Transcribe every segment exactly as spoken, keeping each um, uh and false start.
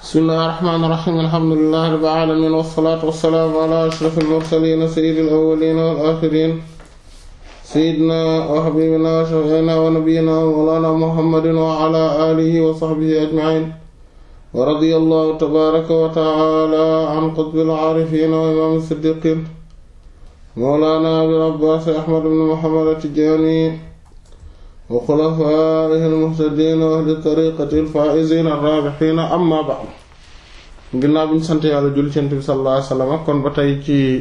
bismillahir rahmanir rahim alhamdulillahi rabbil alamin wassalatu wassalamu ala ashrafil mursalin sayyidil awwalin wal akhirin sayyidina wa habibina wa shafi'ina wa nabiyyina wa mawlana muhammadin wa ala alihi wa sahbihi ajma'in wa radiyallahu tabaraka wa ta'ala an qutbil arifin wa imam as-siddiqin mawlana abil abbas ahmad ibn muhammad at-tijani wa xulafaa'ihi al-muhtadiina wa ahli tariiqatihi al-faa'iziina ar-raabihiina amma ba'd. ginnaaw bi ñu sant yàlla julli ci Yonent bi sallallahu alayhi wa sallam kon ba tey ci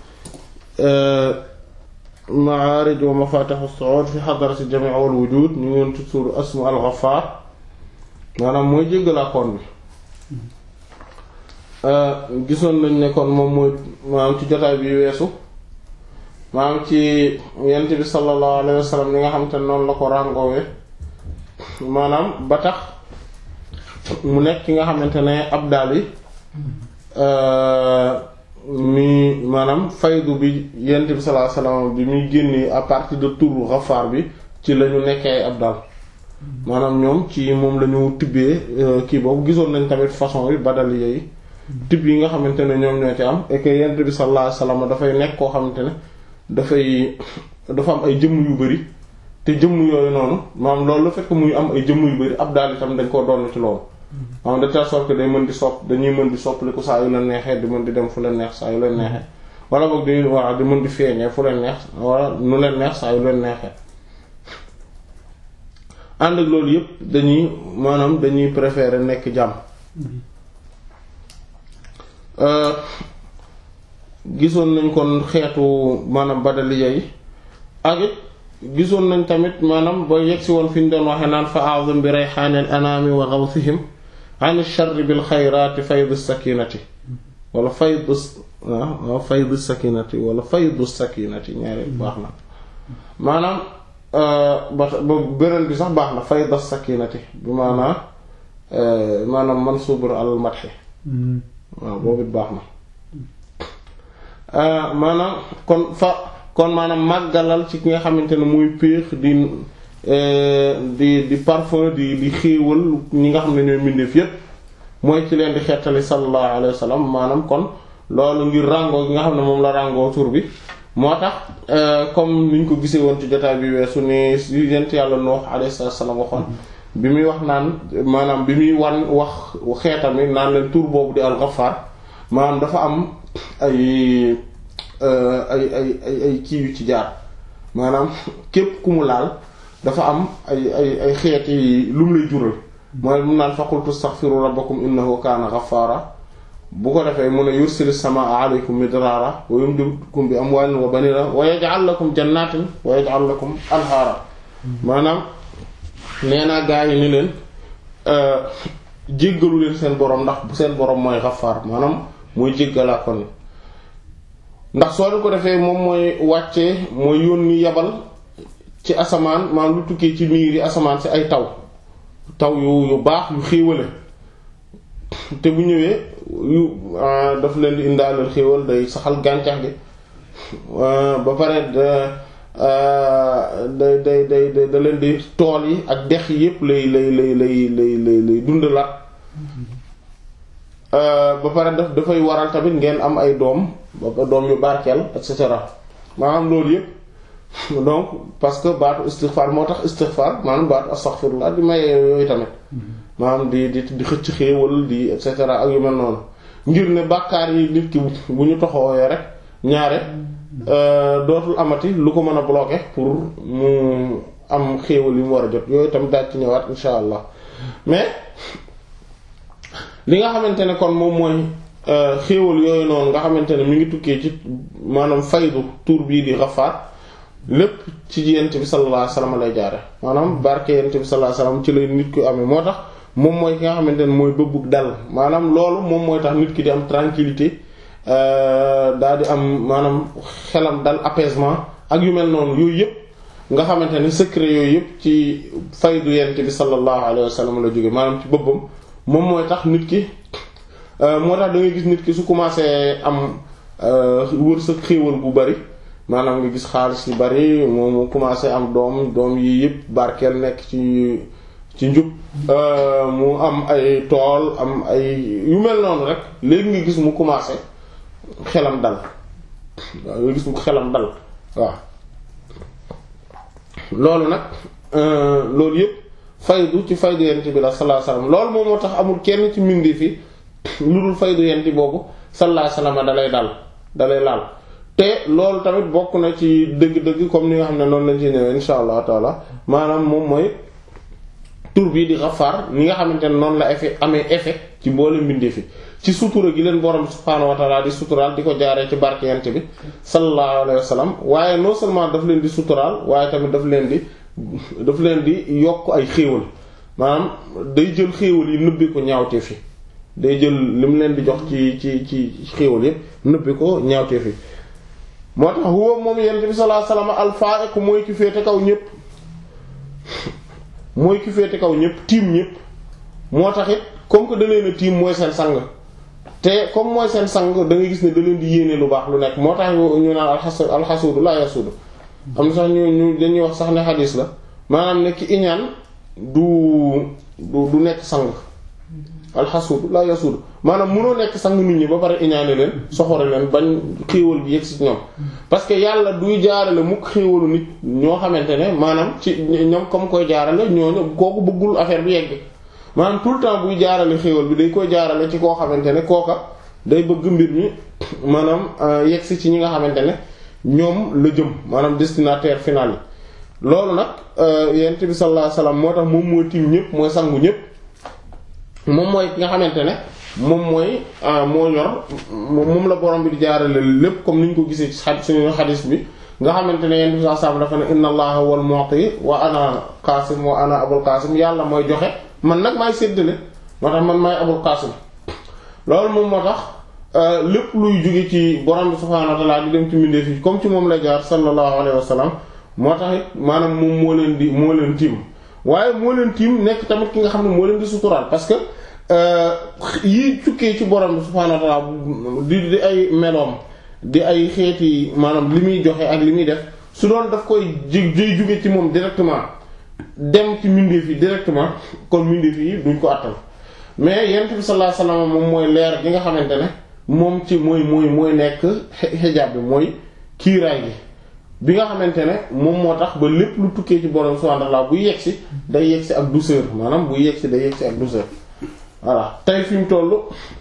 ma'aarij wa mafaatih as-su'uud fi hadrati jamii' al-wujuud ñu ngi woon ci suuru ismu al-Ghaffaar maanaam mooy jéggalaakoon bi. gisoon nañ ne kon moom mooy maanaam ci jotaay bi weesu. maanaam ci Yonent bi sallallahu alayhi wa sallam li nga xam te ne noonu la ko ràngoowee maanaam ba tax mu nekk ki nga xamante ne abdal yi mi maanaam faydu bi Yonent bi sallallahu alayhi wa sallam bi muy génnee à partir de turu Ghaffar bi ci la ñu nekkee ay abdal maanaam ñoom ci moom la ñu tibbee kii boobu gisoon nañ tamit façon yi badal yi tibb yi nga xamante ne ñoom ñoo ci am et que Yonent bi sallallahu alayhi wa sallam dafay nekk koo xamante ne dafay dafa am ay jëmm yu bari te jëmm yooyu noonu maanaam loolu la fekk muy am ay jëmm yu bari ab daal itam dañ koo doon ci loolu maanaam de telle sorte que day mën di sopp dañuy mën di soppaliku saa yu leen neexee di mën di dem fu leen neex saa yu leen neexee wala boog dañuy waa di mën di feeñee fu leen neex wala nu leen neex saa yu leen neexee ànd ak loolu yépp dañuy maanaam dañuy préférer nekk jàmm gisoon nañ kon xeetu maanaam badaliya yi ak it gisoon nañ tamit maanaam ba yegsi woon fi ñu doon waxee naan fa a'zam bi rayhaanil anaami wa ghawthihim an ash-sharri bil xayraati faydu sakinati wala faydu waaw faydu sakinati wala faydu sakinati ñaari baax na maanaam ba ba beneen bi sax baax na faydu sakinati bi maanaam maanaam mansuubur al madhi waaw boobu it baax na maanaam kon fa kon maanaam màggalal ci ki nga xamante ne muy péex di di di parfum di di xéewal ñi nga xam ne ñooy mbindeef yépp mooy ci leen di xettali sallallahu alayhi wa sallam maanaam kon loolu ngir ràngoo gi nga xam ne moom la ràngoo tur bi moo tax comme niñ ko gisee woon ci jotaay bi weesu ne yent yàlla Nuux alayhi salaam waxoon bi muy wax naan maanaam bi muy wan wax xeetam yi naan leen tur boobu di al-Ghaffar maanaam dafa am ay ay ay ay ay kii yu ci jaar maanaam képp ku mu laal dafa am ay ay ay xeeti lu mu lay jural mooy mu naan fa qultu astaghfiru rabbakum innahu kaana ghaffara bu ko defee mu ne yursilu samaa alaykum midrara wa yumdidukum bi amwalin wa banina wa yaj'al lakum jannatin wa yaj'al lakum anhara maanaam nee naa gaa yi ni leen jéggalu leen seen borom ndax bu seen borom mooy ghaffar maanaam mooy jéggalaa kon ndax soo leen ko defee moom mooy wàccee mooy yónni yabal ci asamaan maanaam lu tukkee ci niir yi asamaan si ay taw taw yu yu baax yu xéewale te bu ñëwee yu daf leen di indaaleel xéewal day saxal gàncax gi ba pare day day day da leen di tool yi ak dex yi yépp lay lay lay lay lay lay lay dundalaat ba pare daf dafay waral tamit ngeen am ay doom ba doom yu barkeel et cetera maanaam loolu yëpp donc parce que baatu istighfar moo tax istighfar maanaam baatu astaghfirullah di maye yooyu tamit maanaam di di di xëcc xéewal di et cetera ak yu mel noonu ngir ne bàkkaar yi nit ki bu ñu toxooyee rek ñaare dootul amati lu ko mën a bloquer pour mu am xéewal yu mu war a jot yooyu tamit daal ci ñëwaat insha allah mais li nga xamante ne kon moom mooy xéewal yooyu noonu nga xamante ne mi ngi tukkee ci maanaam faydu tur bii di Ghaffar lépp ci Yonent bi sallallahu alayhi wasallam lay jaare maanaam barke Yonent bi sallallahu alayhi wasallam ci lay nit ko amee moo tax moom mooy ki nga xamante ne mooy bëbbug dal maanaam loolu moom mooy tax nit ki di am tranquillité daal di am maanaam xelam dal apaisement ak yu mel noonu yooyu yëpp nga xamante ne secret yooyu yëpp ci faydu Yonent bi sallallahu alayhi wasallam la jóge maanaam ci bëbbam moom mooy tax nit ki moo tax da ngay gis nit ki su commencé am wërsëg xéewal bu bari maanaam nga gis xaalis yu bari moom mu commencé am doom doom yi yëpp barkeel nekk ci ci njub mu am ay tool am ay yu mel noonu rek léegi nga gis mu commencé xelam dal waaw nga gis mu xelam dal waaw loolu nag loolu yëpp faydu ci faydu yent bi la sallallahu alayhi wasallam loolu moom moo tax amul kenn ci mbindi fi lu dul faydu yent boobu sallallahu alayhi wasallam dalay dal dalay laal te loolu tamit bokk na ci dëgg-dëgg comme ni nga xam ne noonu lañ ci ñëwee insha allah taala maanaam moom mooy tur bii di Ghaffar ni nga xamante ne noonu la effet amee effet ci mboole mbindee fi ci sutura gi leen borom subhaanahu wa ta'ala di suturaal di ko jaaree ci barke yent bi sallallahu alayhi wasallam waaye non seulement daf leen di suturaal waaye tamit daf leen di daf leen di yokk ay xéewal maanaam day jël xéewal yi nëbbi ko ñaawtee fi day jël li mu leen di jox ci ci ci xéewal yépp nëbbi ko ñaawtee fi moo tax huwa moom yent bi sallallahu alayhi wasallam al-fa'iq mooy ki féete kaw ñépp mooy ki féete kaw ñépp tiim ñépp moo tax it comme que da leen a tiim mooy seen sang te comme mooy seen sang da ngay gis ne da leen di yéene lu baax lu nekk moo tax ñu naan alxas alxasuudu laa yasuudu am na sax ñu ñu dañuy wax sax ne xadiis la maanaam ne ki iñaan du du du nekk sang alxasuudu laa yasuudu maanaam mënoo nekk sang nit ñi ba pare iñaane leen soxore leen bañ xéewal bi yegg ci ñoom parce que yàlla duy jaarale mukk xéewalu nit ñoo xamante ne maanaam ci ñoom comme koy jaarale ñooñu kooku bëggul affaire bi yegg maanaam tout le temps buy jaarale xéewal bi day koy jaarale ci koo xamante ne kooka day bëgg mbir mi maanaam yegg si ci ñi nga xamante ne ñoom la jëm maanaam destinataire final yi loolu nag yonent bi sallallahu alayhi wasallam moo tax moom moo tiim ñëpp mooy sangu ñëpp moom mooy ki nga xamante ne moom mooy moo yor moom la borom bi di jaarale lépp comme ni ñu ko gisee ci xadis suñu xadis bi nga xamante ne yonent bi sallallahu alayhi wasallam dafa ne inna allaha wal mu'ti wa ana qasim wa ana abul qasim yàlla mooy joxe man nag maay séddale moo tax man maay abul qasim loolu moom moo tax lépp luy jóge ci borom bi subhaanahu wa ta'ala di dem ci mbindeef yi comme ci moom la jaar sallallahu alayhi wa sallam moo tax it maanaam moom moo leen di moo leen tiim waaye moo leen tiim nekk tamit ki nga xam ne moo leen di suturaal parce que yii cukkee ci borom bi subhaanahu wa ta'ala di di ay meloom di ay xeeti maanaam li muy joxe ak li muy def su doon daf koy j jay jóge ci moom directement dem ci mbindeef yi directement kon mbindeef yi duñ ko àttal mais yonent bi sallallahu alayhi wasallam moom mooy leer gi nga xamante ne moom ci mooy mooy mooy nekk xijaab bi mooy kiiraay gi bi nga xamante ne moom moo tax ba lépp lu tukkee ci borom subhanahu wa ta'ala buy yegsi day yegsi ak douceur maanaam buy yegsi day yegsi ak douceur voilà tey fi mu toll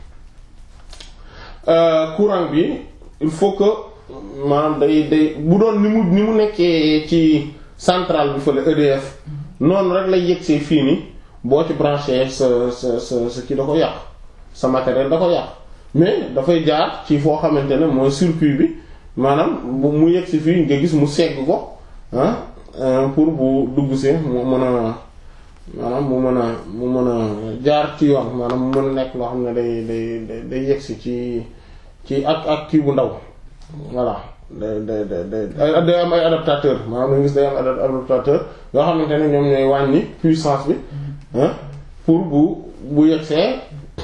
courant bi il faut que maanaam day day bu doon ni mu ni mu nekkee ci centrale bi fële E D F noonu rek lay yegsee fii nii boo ci branché sa sa sa sa kii da ko yàq sa matériel da ko yàq mais dafay jaar ci foo xamante ne mooy circuit bi maanaam bu mu yegsi fii nga gis mu segg ko ah pour bu dugg see mu mën a maanaam mu mën a mu mën a jaar ci yoon maanaam mu mën a nekk loo xam ne day day day yegsi ci ci ak ak kii bu ndaw voilà day day day day am ay adaptateur maanaam nga gis day am adaptateur yoo xamante ne ñoom ñooy wàññi puissance bi pour bu bu yegsee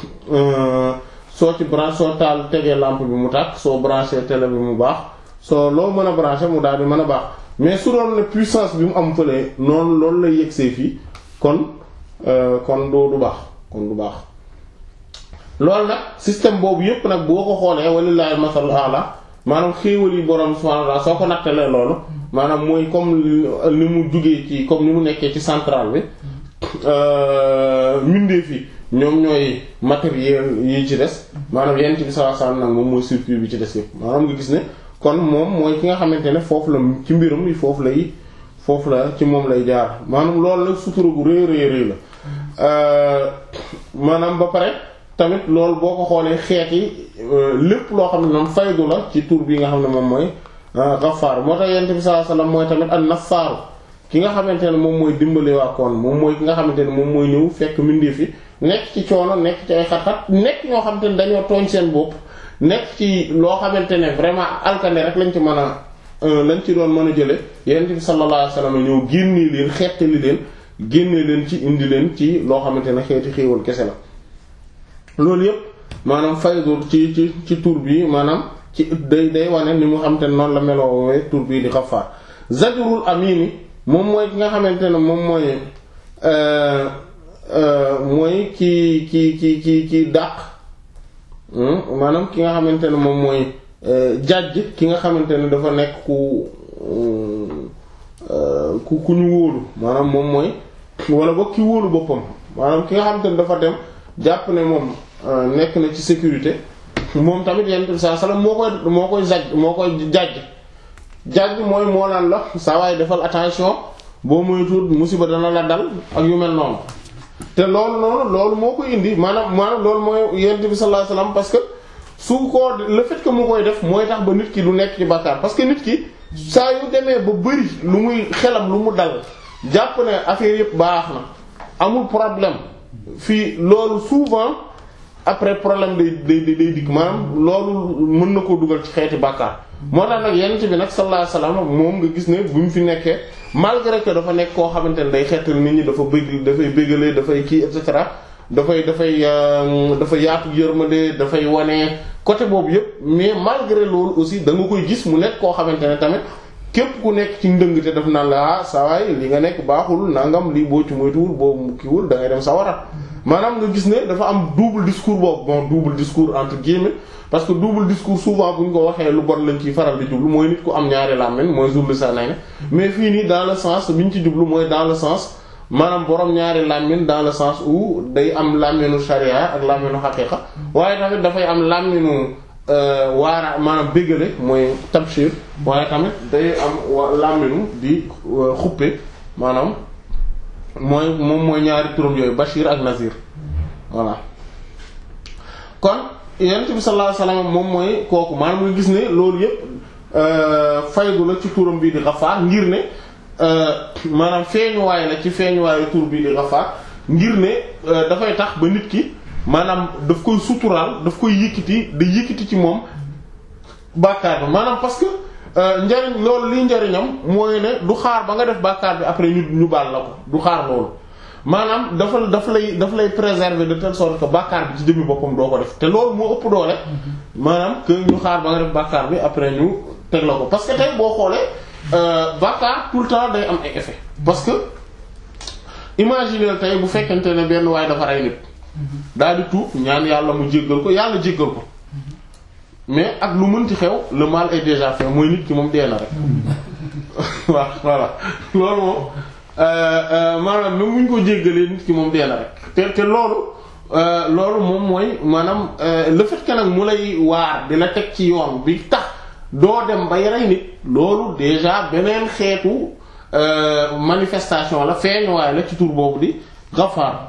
soo ci branché soo taal tegee lampe bi mu tàkk soo branché télé bi mu baax soo loo mën a branché mu daal di mën a baax mais su doon ne puissance bi mu am fële noonu loolu lay yegsee fii kon kon du du baax kon du baax loolu nag système boobu yépp nag boo ko xoolee walillahi masal ala maanaam xéewal yi borom subhanahu wa ta'ala soo ko nattalee loolu maanaam mooy comme ni mu jugee ci comme ni mu nekkee ci centrale bi mbindeef yi ñoom ñooy matériel yi ci des maanaam yenn ci bi sallallahu alayhi wasallam nag moom mooy circuit bi ci des yëpp maanaam nga gis ne kon moom mooy ki nga xamante ne foofu la ci mbirum yi foofu lay foofu la ci moom lay jaar maanaam loolu nag sutura gu rëy rëy rëy la maanaam ba pare tamit loolu boo ko xoolee xeet yi lépp loo xam ne moom faydu la ci tur bi nga xam ne moom mooy Ghaffar moo tax yenn bi sallallahu alayhi wasallam mooy tamit an-Nassar ki nga xamante ne moom mooy dimbali waa koon moom mooy ki nga xamante ne moom mooy ñëw fekk mbindeef yi nekk ci coono nekk ci ay xat-xat nekk ñoo xamante ne dañoo tooñ seen bopp nekk ci loo xamante ne vraiment alkande rek lañ ci mën a lañ ci doon mën a jële yonent bi sallallahu alayhi wasallam ñëw génnee leen xettali leen génnee leen ci indi leen ci loo xamante ne xeeti xéewal kese la loolu yépp maanaam faydul ci ci ci tur bi maanaam ci day day wane ni mu xamante ne noonu la meloowee tur bii di Ghaffar Zajrul Amini moom mooy ki nga xamante ne moom mooy mooy ki ki ki ki ki dàq maanaam ki nga xamante ne moom mooy jàjj ki nga xamante ne dafa nekk ku ku ku ñu wóolu maanaam moom mooy wala boog ki wóolu boppam maanaam ki nga xamante ne dafa dem jàpp ne moom nekk na ci sécurité moom tamit Yonent bi sallallahu alayhi wasallam moo koy moo koy jàjj moo koy jàjj jàjj mooy moo naan la saa waay defal attention boo moytuwul musiba dana la dal ak yu mel noonu te loolu noonu loolu moo koy indi maanaam maanaam loolu mooy Yonent bi sallallahu alayhi wasallam parce que su ko le fait que mu koy def mooy tax ba nit ki du nekk ci bàkkaar parce que nit ki saa yu demee ba bëri lu muy xelam lu mu dal jàpp ne affaire yëpp baax na amul problème fii loolu souvent après problème day day day dikk maanaam loolu mën na koo dugal ci xeeti bàkkaar moo tax nag Yonent bi nag sallallahu alayhi wasallam moom nga gis ne bu mu fi nekkee malgré que dafa nekk koo xamante ne day xeetal nit ñi dafa bëgg dafay bëggalee dafay kii et cetera dafay dafay dafa yaatu yërmande dafay wane côté boobu yëpp mais malgré loolu aussi da nga koy gis mu nekk koo xamante ne tamit képp ku nekk ci ndëngte daf naan la ah saa waay li nga nekk baaxul nangam lii boo ci moytuwul boo kiiwul da ngay dem sawara maanaam nga gis ne dafa am double discours boobu bon double discours entre guillemets parce que double discours souvent bu ñu ko waxee lu bon lañ ciy faral di jublu mooy nit ku am ñaari làmmiñ mooy zul lisaanayni mais fii nii dans le sens bi ñu ci jublu mooy dans le sens maanaam borom ñaari làmmiñ dans le sens où day am làmmiñu sharia ak làmmiñu xaqiiqa waaye tamit dafay am làmmiñu waara maanaam béggale mooy tabshir waaye tamit day am làmmiñu di xuppe maanaam mooy moom mooy ñaari turam yooyu bashir ak nazir voilà kon Yonent bi sallallahu alayhi wasallam moom mooy kooku maanaam nga gis ne loolu yépp faydu la ci turam bii di Ghaffar ngir ne maanaam feeñuwaay la ci feeñuwaayu tur bii di Ghaffar ngir ne dafay tax ba nit ki maanaam daf koy suturaal daf koy yëkkati da yëkkati ci moom bàkkaar bi maanaam parce que njariñ loolu liy njariñam mooy ne du xaar ba nga def bàkkaar bi après ñu ñu baal la ko du xaar loolu maanaam dafa daf lay daf lay préserver de telle sorte que bàkkaar bi ci jëmmi boppam doo ko def te loolu moo ëpp doole maanaam que ñu xaar ba nga def bàkkaar bi après ñu teg la ko parce que tey boo xoolee bàkkaar tout le temps day am ay effet parce que imaginer tey bu fekkente ne benn waaye dafa rey nit daal di tuub ñaan yàlla mu jéggal ko yàlla jéggal ko mais ak lu mënti xew le mal est déjà fait mooy nit ki moom dee na rek waaw voilà loolu moom maanaam même muñ ko jéggalee nit ki moom dee na rek te te loolu loolu moom mooy maanaam le fait que nag mu lay waar di la teg ci yoon bi tax doo dem ba rey nit loolu déjà beneen xeetu manifestation la feeñuwaay la ci tur boobu di Ghaffar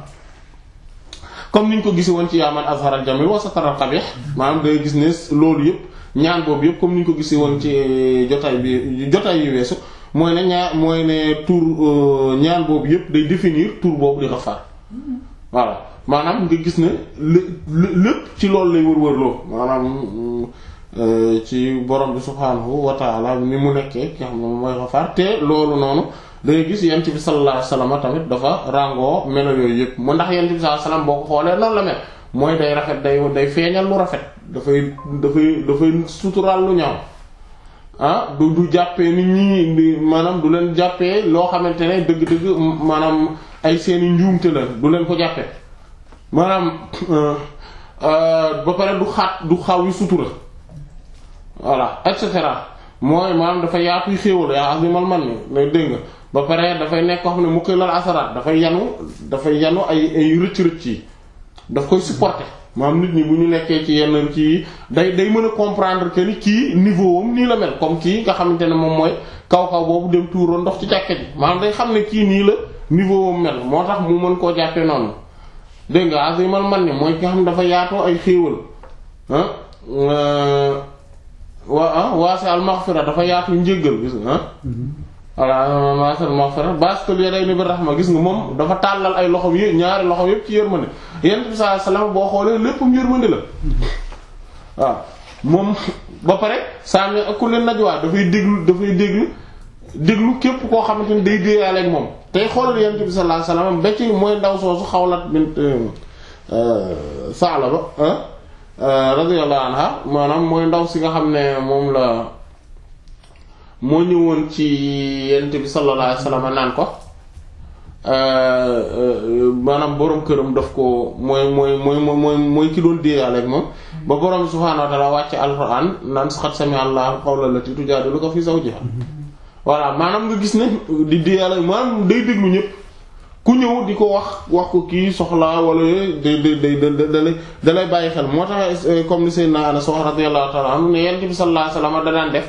comme niñ ko gisee woon ci yaaman azhar al jamil wa satar al qabih maanaam day gis ne loolu yëpp ñaan boobu yëpp comme niñ ko gisee woon ci jotaay bi jotaay yu weesu mooy ne ñaa mooy ne tur ñaan boobu yëpp day définir tur boobu di Ghaffar voilà maanaam nga gis ne lépp ci loolu lay wër-wërloo maanaam ci borom bi subhaanahu wa ta'ala ni mu nekkee ki nga xam ne mooy Ghaffar te loolu noonu dangay gis Yonent bi sallallahu alayhi wasallam tamit dafa ràngoo melo yooyu yëpp mu ndax Yonent bi sallallahu alayhi wasallam boo ko xoolee noonu la mel mooy day rafet day day feeñal lu rafet dafay dafay dafay suturaal lu ñaaw ah du du jàppee nit ñi maanaam du leen jàppee loo xamante ne dëgg-dëgg maanaam ay seeni njuumte la du leen ko jàppee maanaam ba pare du xaat du xaw yi sutura voilà et cetera mooy maanaam dafa yaatuy xéewal yaa azimal man ni lay dégg nga ba pare dafay nekk koo xam ne mu koy lal asaraat dafay yanu dafay yanu ay ay rëcc-rëcc yi daf koy supporter maanaam nit ñi bu ñu nekkee ci yenn kii day day mën a comprendre que ni kii niveau am nii la mel comme kii nga xamante ne moom mooy kaw kaw boobu dem tuuroon ndox ci càkket ji maanaam day xam ne kii nii la niveau am mel moo tax mu mën koo jàppee noonu dégg nga azimal man ni mooy ki nga xam ne dafa yaatoo ay xéewal ah waa waasi al maghfira dafa yaatu njéggal gis nga ah voilà waasi al maghfira bastul yadayni bir rahma gis nga moom dafa tàllal ay loxo yi ñaari loxo yépp ci yërmande Yonent bi sallallahu alayhi wasallam boo xoolee léppam yërmande la waaw moom ba pare sànni ak ku leen najwaa dafay déglu dafay déglu déglu képp koo xamante ni day déeyaale ak moom tey xoolal Yonent bi sallallahu alayhi wasallam ba ci mooy ndaw soosu Xawlat bint Sa'laba radiyallahu anha maanaam mooy ndaw si nga xam ne moom la moo ñëwoon ci Yonent bi sallallahu alayhi wasallam naan ko maanaam borom këram daf ko mooy mooy mooy mooy mooy ki doon déeyaale ak moom ba borom subhaanahu wa ta'ala wàcce alxuraan naan qad sami'a Allahu qawla allati tujaadiluka fi zawjiha voilà maanaam nga gis ne di déeyaale maanaam day déglu ñëpp ku ñëw di ko wax wax ko kii soxla wala day day day day da lay bàyyi xel moo tax comme ni Seydina Anas radiyallahu ta'ala anhu ne Yonent bi sallallahu alayhi wasallam da daan def.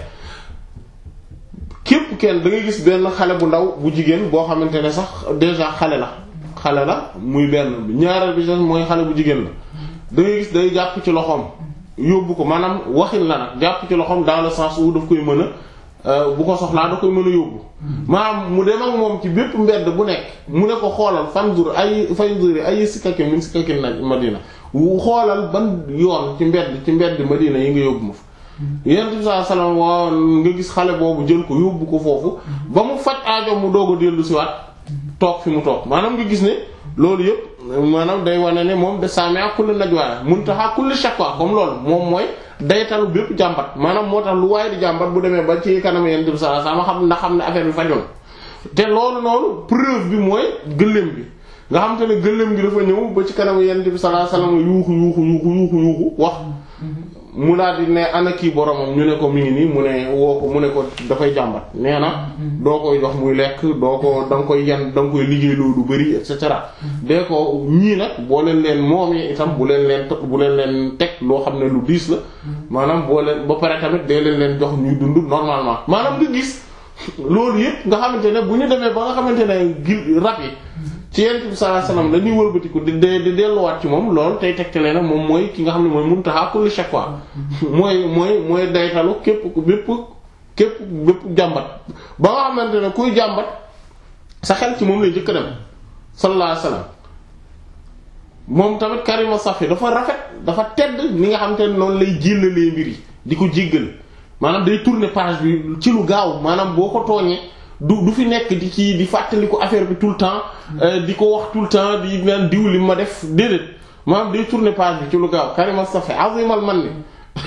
képp kenn da ngay gis benn xale bu ndaw bu jigéen boo xamante ne sax déjà xale la xale la muy benn ñaareel bi sax mooy xale bu jigéen la da ngay gis day jàpp ci loxoom yóbbu ko maanaam waxin la nag jàpp ci loxoom dans le sens où daf koy mën a bu ko soxlaa da koy mën a yóbbu maanaam mu dem ak moom ci bépp mbedd bu nekk mu ne ko xoolal fandur ay fandur ay sikkakin min sikkakin na Madina wu xoolal ban yoon ci mbedd ci mbedd Madina yi nga yóbbu ma fa Yonent bi sallallahu alayhi wasallam waaw nga gis xale boobu jël ko yóbbu ko foofu ba mu faj aajo mu doog a dellu si waat toog fi mu toog maanaam nga gis ne loolu yëpp maanaam day wane ne moom de sami'a kulli najwa muntaha kulli shakwa comme loolu moom mooy daytalu bépp jàmbat maanaam moo tax lu waaye di jàmbat bu demee ba ci kanam Yonent bi sallallahu alayhi wasallam xam ndax xam ne affaire bi fajoon te loolu noonu preuve bi mooy gëléem bi nga xam te ne gëléem gi dafa ñëw ba ci kanam Yonent bi sallallahu alayhi wasallam yuuxu yuuxu yuuxu yuuxu yuuxu wax mu daal di ne ana kii boromam ñu ne ko mi ngi nii mu ne woo ko mu ne ko dafay jàmbat nee na doo koy jox muy lekk doo ko da nga koy yan da nga koy liggéey loolu bari et cetera dee ko ñii nag boo leen leen moomee itam bu leen leen bu leen leen teg loo xam ne lu diis la maanaam boo leen ba pare tamit dee leen leen jox ñuy dund normalement maanaam nga gis loolu yëpp nga xamante ne bu ñu demee ba nga xamante ne gi rab yi ci Yonent bi sallallahu alayhi wasallam dañuy wëlbatiku di di delluwaat ci moom loolu tey tegtale na moom mooy ki nga xam ne mooy muntaha kulli shakwa mooy mooy mooy daytalu képp bépp képp bépp jàmbat ba nga xamante ne kuy jàmbat sa xel ci moom lay jëkk dem sallallahu alayhi wasallam moom tamit karima safi dafa rafet dafa tedd ni nga xamante ne noonu lay jéllalee mbir yi di ko jéggal maanaam day tourner page bi ci lu gaaw maanaam boo ko tooñee du du fi nekk di ci di fàttali ko affaire bi tout le temps di ko wax tout le temps di naan diw li ma def déedéet maanaam day tourner page bi ci lu gaaw karima safi azimal man ni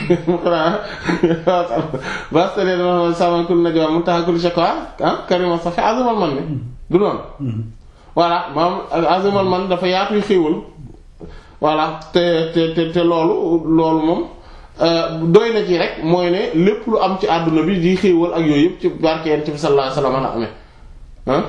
bastane dama samakul najwa muntaha kulli shakwa ah karima safi azimal man ni du noonu voilà maanaam azimal man dafa yaatuy xéewal voilà te te te te loolu loolu moom doy na ci rek mooy ne lépp lu am ci àdduna bi di xéewal ak yooyu yëpp ci barke Yonent bi sallallahu alayhi wasallam la amee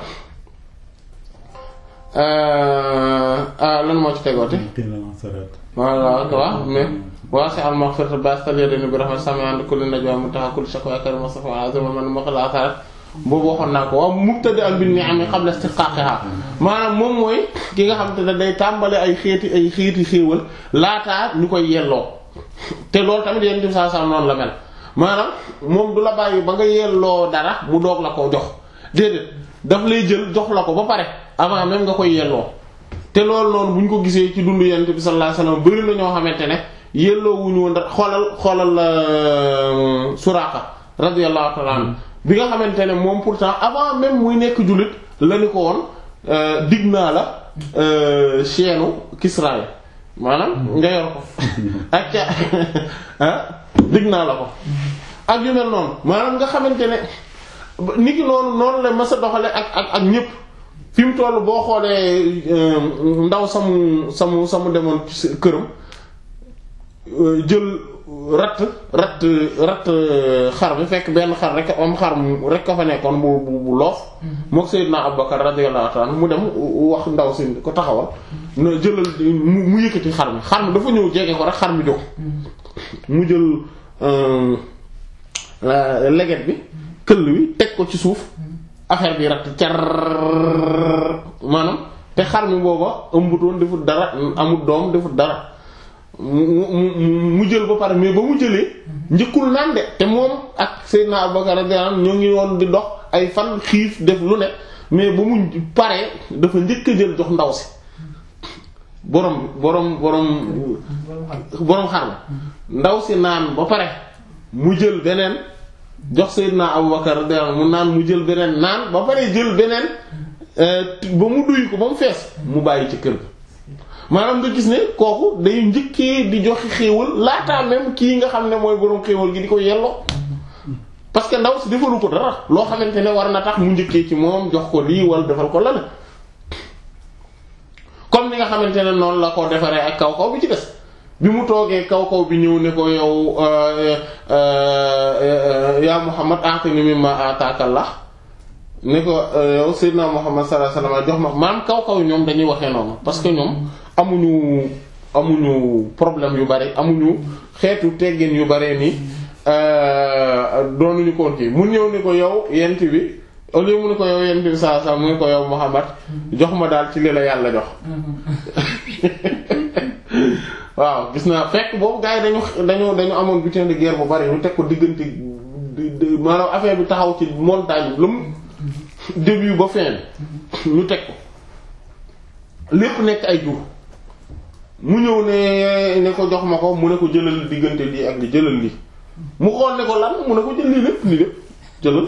ah lan moo ci tegoote voilà waaw mais waa si al maghfirata bastaliadeni bi rahmat sami'an kulli najwa muntaha kulli shakwa karima safa azima man ma xala asarat boobu waxoon naa ko waaw mubtada al bin ni'am qabla istiqaqiha maanaam moom mooy ki nga xam te ne day tàmbale ay xeeti ay xeeti xéewal laataa ñu koy yelloo te loolu tamit Yonent bi sallallahu alayhi wasallam noonu la mel maanaam moom du la bàyyi ba nga yelloo dara mu doog la ko jox déedéet daf lay jël jox la ko ba pare avant même nga koy yelloo te loolu noonu bu ñu ko gisee ci dundu Yonent bi sallallahu alayhi wasallam bari na ñoo xamante ne yelloo wuñu woon xoolal xoolal Suraaqa radiyallahu ta'ala anhu bi nga xamante ne moom pourtant avant même muy nekk jullit la ni ko woon dig naa la chaîne Kisra maanaam nga yor ko ak ca ah dig naa la ko ak yu mel noonu maanaam nga xamante ne nit ki noonu noonu la mës a doxale ak ak ak ñépp fi mu toll boo xoolee ndaw samu samu samu demoon ci këram jël ratt ratt ratt xar bi fekk benn xar rek am xar mu rek ka fa nekkoon bu bu bu loof mook Seydina Abubakar radiyallahu ta'ala mu dem wax ndaw si ko taxawal na jëlal mu yëkkati xar mi xar mi dafa ñëw jege ko rek xar mi jóg mu jël leget bi këll wi teg ko ci suuf affaire bi ratt car maanaam te xar mi booba ëmbutoon defut dara amul doom defut dara mu mu mu jël ba pare mais ba mu jëlee njëkkul naan de te moom ak Seydina Abubakar radiyallahu anhu ñoo ngi woon di dox ay fan xiif def lu ne mais ba mu paree dafa njëkk a jël jox ndaw si borom borom borom borom xar ma ndaw si naan ba pare mu jël beneen jox Seydina Abubakar radiyallahu anhu mu naan mu jël beneen naan ba pare jël beneen ba mu duy ko ba mu fees mu bàyyi ci kër ga maanaam nga gis ne kooku day njëkkee di joxe xéewal laataa même kii nga xam ne mooy boroom xéewal gi di ko yelloo parce que ndaw si defalu ko dara loo xamante ne war na tax mu njëkkee ci moom jox ko lii wala defal ko la comme ni nga xamante ne noonu la ko defaree ak kaw kaw bi ci des bi mu toogee kaw kaw bi ñëw ne ko yow yaa Muhammad a'tini mimma ataka Allah ne ko yow Seydina Muhammad sallallahu alayhi wasallam jox ma maam kaw kaw ñoom dañuy waxee noonu parce que ñoom amuñu amuñu problème yu bari amuñu xeetu teggin yu bari ni doonuñu koon kii mu ñëw ne ko yow yent bi au lieu mu ne ko yow yent bi sallallahu alayhi wasallam mu ne ko yow Muhammad jox ma daal ci li la yàlla jox waaw gis naa fekk boobu gars yi dañu dañu dañu amoon butin de guerre bu bari ñu teg ko diggante maanaam affaire bi taxaw ci montagne bi lu mu début ba fin ñu teg ko lépp nekk ay jur mu ñëw ne ne ko jox ma ko mu ne ko jëlal diggante lii ak li jëlal lii mu xool ne ko lan mu ne ko jël lii lépp lii lépp jëlal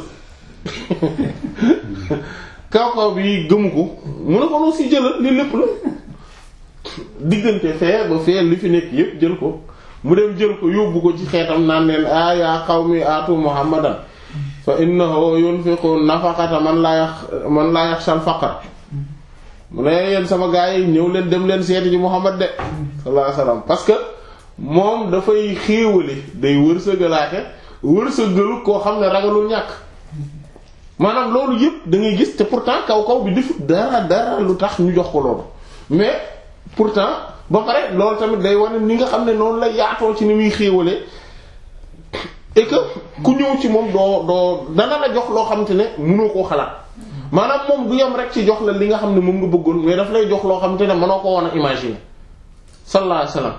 kaw kaw bi gëmu ko mu ne ko noonu si jëlal lii lépp la diggante fee ba fee li fi nekk yépp jël ko mu dem jël ko yóbbu ko ci xeetam naan leen a yaa qawmi aatu muhammadan fa innahu yunfiqu nafaqata man la yax man la yaxshal faqr mu ne yéen sama gaa yi ñëw leen dem leen seeti ci muhammad de sallallahu alayhi wasallam parce que moom dafay xéewale day wërsëgalaate wërsëgalu koo xam ne ragalul ñàkk maanaam loolu yépp da ngay gis te pourtant kaw kaw bi defut dara dara lu tax ñu jox ko loolu mais pourtant ba pare loolu tamit day wane ni nga xam ne noonu la yaatoo ci ni muy xéewale et que ku ñëw ci moom doo doo dana la jox loo xamante ne mënoo koo xalaat maanaam moom du yem rek ci jox la li nga xam ne moom nga bëggoon mais daf lay jox loo xamante ne mënoo ko woon a imaginer sallallahu alayhi wasallam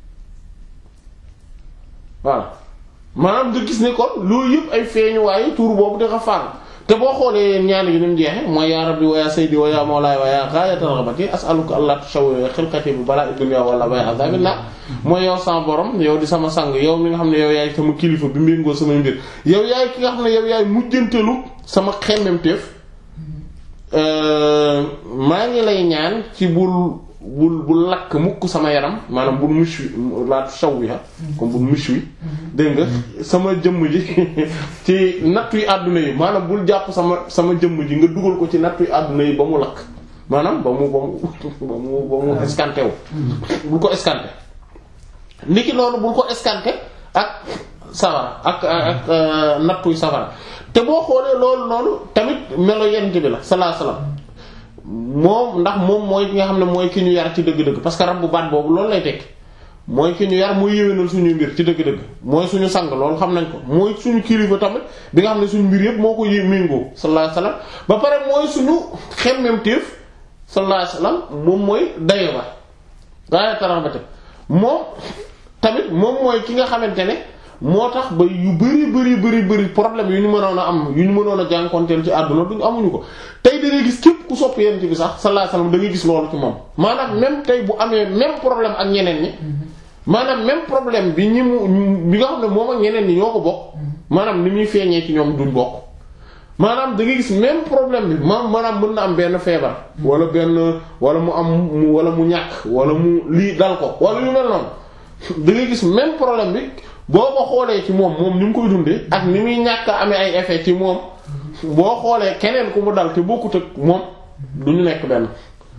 voilà maanaam nga gis ne kon loolu yëpp ay feeñuwaayu tuur boobu dafa faal te boo xoolee ñaan gi ni mu jeexe mooy yaa rabbi wa yaa sayyidi wa yaa mawlaaya wa yaa ghaayata raghbati as'aluka allaa tushawwiha xilqati bi balaa'i dunya wala bay adhaabin naar mooy yow sama borom yow di sama sang yow mi nga xam ne yow yaay sama kilifa bi mbir ngoo samay mbir yow yaay ki nga xam ne yow yaay mujjantelu sama xemmemteef maa ngi lay ñaan ci bul bul bul lakk mukk sama yaram maanaam bul mush wi laa tushawwiha comme bul mush wi dégg nga sama jëmm ji ci nattu yi àdduna yi maanaam bul jàpp sama sama jëmm ji nga dugal ko ci nattu yi àdduna yi ba mu lakk maanaam ba mu ba mu ba mu ba mu escanté wu bul ko escanté niki loolu bul ko escanté ak safara ak ak nattu yi safara te boo xoolee loolu noonu tamit melo yent bi la sallallahu alayhi wasallam moom ndax moom mooy ki nga xam ne mooy ki ñu yar ci dëgg-dëgg parce que rabbu baat boobu loolu lay tekki mooy ki ñu yar muy yéwénal suñu mbir ci dëgg-dëgg mooy suñu sang loolu xam nañ ko mooy suñu kilifa tamit bi nga xam ne suñu mbir yépp moo ko yé méngoo sallallahu alayhi wasallam ba pare mooy suñu xemmemteef sallallahu alayhi wasallam moom mooy dayo ba daaya tarabate moom tamit moom mooy ki nga xamante ne moo tax ba yu bari bari bari bari problème yu ñu mënoon a am yu ñu mënoon a jànkonteel ci àdduna duñu amuñu ko tey da ngay gis képp ku sopp yent bi sax sallallahu alayhi wasallam da ngay gis loolu ci moom maanaam même tey bu amee même problème ak ñeneen ñi maanaam même problème bi ñi mu bi nga xam ne moom ak ñeneen ñi ñoo ko bokk maanaam ni muy feeñee ci ñoom duñ bokk maanaam da ngay gis même problème bi ma maanaam mën na am benn feebar wala benn wala mu am wala mu ñàkk wala mu lii dal ko wala yu mel noonu da ngay gis même problème bi boo ko xoolee ci moom moom ni mu koy dundee ak ni muy ñàkk a amee ay effet ci moom boo xoolee keneen ku mu dal te bokkut ak moom du ñu nekk benn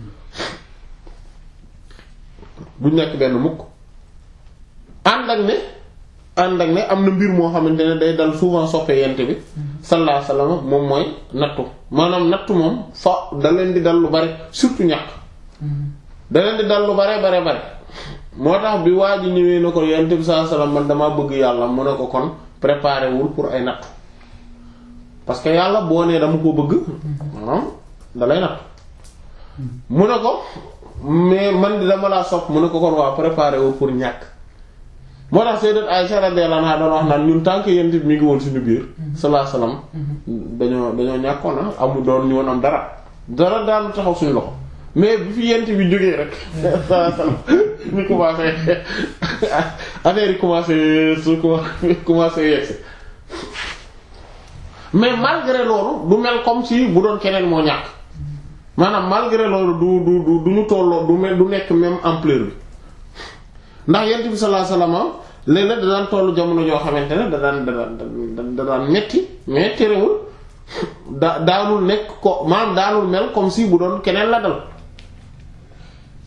du ñu nekk benn mukk ànd ak ne ànd ak ne am na mbir moo xamante ne day dal souvent soppe yent bi sallallahu alayhi wasallam moom mooy nattu maanaam nattu moom fa da leen di dal lu bari surtout ñàkk da leen di dal lu bare bare bare moo tax bi waa ji ñëwee na ko yent bi sallallahu alayhi wasallam man damaa bëgg yàlla mu ne ko kon préparé wul pour ay nattu parce que yàlla boo nee dama ko bëgg maanaam da lay nattu mu ne ko mais man di dama laa sopp mu ne ko kon waa préparé wul pour ñàkk moo tax sayyidat Aisha radiyallahu anha doon wax naan ñun tant que yent bi mi ngi woon suñu biir sallallahu alayhi wasallam dañoo dañoo ñàkkoon a amul doon ñu woon am dara dara daanu taxaw suñu loxo mais bi fi yent bi jógee rek sallallahu alayhi wasallam ñu commencé affaire yi commencé su commencé yegsi mais malgré loolu du mel comme si bu doon keneen moo ñàkk maanaam malgré loolu du du du du ñu tolloo du mel du nekk même ampleur bi ndax yent bi sallallahu alayhi wasallam léeg-léeg da daan tollu jamono joo xamante ne da daan da daan da daan metti mais terewul da daanul nekk ko maanaam daanul mel comme si bu doon keneen la dal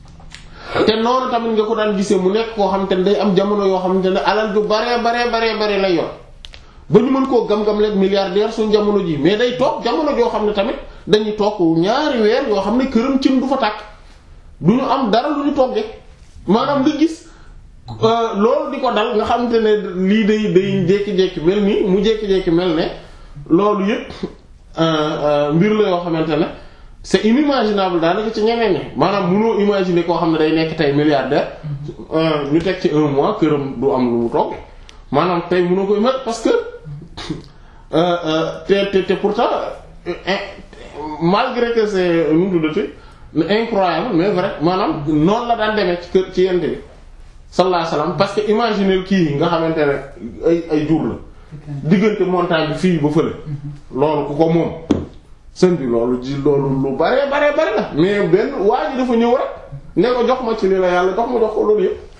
te noonu tamit nga ko daan gisee mu nekk koo xamante ne day am jamono yoo xamante ne alal ju baree baree baree baree lay yor ba ñu mën koo gam-gam leeg milliardaire suñu jamono ji mais day toog jamono joo xam ne tamit dañuy toog ñaari weer yoo xam ne këram cin du fa tàkk du ñu am dara lu ñu toggee maanaam nga gis loolu di ko dal nga xamante ne lii day day jékki-jékki mel nii mu jékki-jékki mel ne loolu yëpp mbir la yoo xamante ne c'est inimaginable daanaka ci ñeneen ñi maanaam mënoo imaginer koo xam ne day nekk tey milliardaire ñu teg ci un mois këram du am lu mu togg maanaam tey mënoo ko imaginer parce que te te te pourtant malgré que c'est nu mu tuddati incroyable mais vrai maanaam noonu la daan demee ci kër ci yent bi sallallahu alayhi wasallam parce que imaginer kii nga xamante ne ay ay jur la diggante montagne bi fii ba fële loolu ku ko moom sën bi loolu ji loolu lu bare bare bare la mais benn waa ji dafa ñëw rek ne ko jox ma ci li la yàlla jox ma jox ko loolu yëpp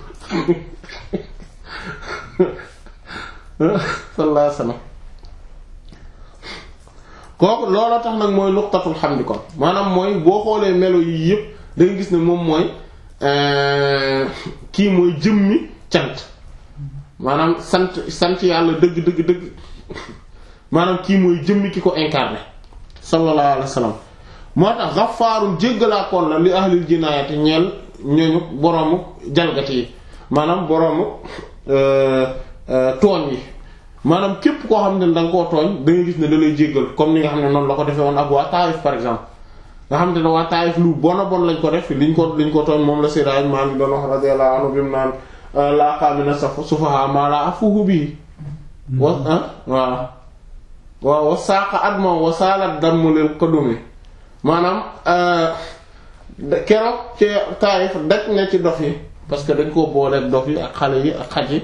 sallallahu alayhi wasallam kooku looloo tax nag mooy nuqtatul hamdi kon maanaam mooy boo xoolee melo yi yëpp da nga gis ne moom mooy kii mooy jëmmi cant maanaam sant sant yàlla dëgg dëgg dëgg maanaam kii mooy jëmmi ki ko incarné sallallahu alayhi wa sallam moo tax xafaarun jéggalaakoon la li ahlil jinaayati ñeel ñooñu boroomu jalgati yi maanaam boroomu tooñ yi maanaam képp koo xam ne da nga koo tooñ da nga gis ne da lay jéggal comme ni nga xam ne noonu la ko defee woon ak waa Taayif par exemple nga xam ne waa Taayif lu bon a bon lañ ko def liñ ko liñ ko tooñ moom la séddaaj maa ngi doon wax radiyallahu anhu bi mu naan laa xaamina sufaha maa laa afuhu bii wa waaw waaw wa saaqa adma wa saalat damu lil qudumi maanaam keroog ci Taayif daj na ci dof yi parce que dañ koo booleeg dof yi ak xale yi ak xaj yi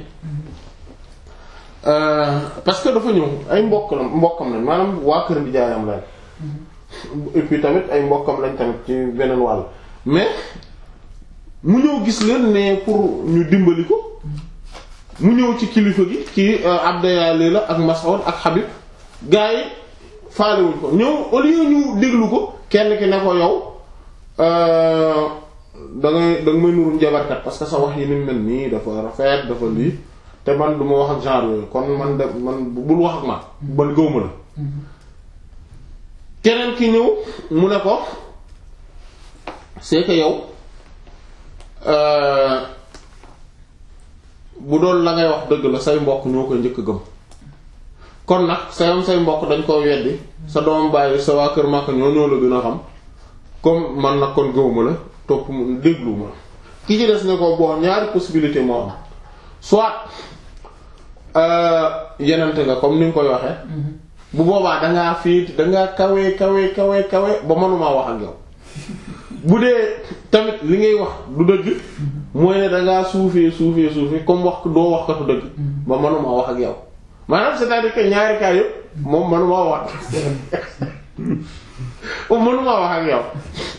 parce que dafa ñëw ay mbokk la mbokkam lañ maanaam waa kër bi jaayam lañ et puis tamit ay mbokkam lañ tamit ci beneen wàll mais mu ñëw gis leen ne pour ñu dimbali ko mu ñëw ci kilifa gi ci Abdaya Layla ak Mas'ud ak Habib gars yi faalewuñ ko ñëw au lieu ñu déglu ko kenn ki ne ko yow da ngay da nga may nuru njabarkat parce que sa wax yi ni mel nii dafa rafet dafa lii te man du ma wax ak genre yooyu kon man de man bul wax ak ma ban gëwma la keneen ki ñëw mu ne ko c'est que yow bu doon la ngay wax dëgg la say mbokk ñoo koy njëkk gëm kon nag sayam say mbokk dañ koo weddi sa doom bàyyi sa waa kër Makka ñoo ñoo la gën a xam comme man nag kon gëwuma la topp mu déglu ma ki ci des ne ko bon ñaari possibilité moo am soit yenente nga comme ni nga koy waxee bu boobaa dangaa fiit dangaa kawe kawe kawe kawe ba mënumaa wax ak yow bu dee tamit li ngay wax du dëgg mooy ne dangaa suufee suufee suufee comme wax doo wax katu dëgg ba mënumaa wax ak yow maanaam c'est-à-dire que ñaari cas yëpp moom mënumaa wax moom mënumaa wax ak yow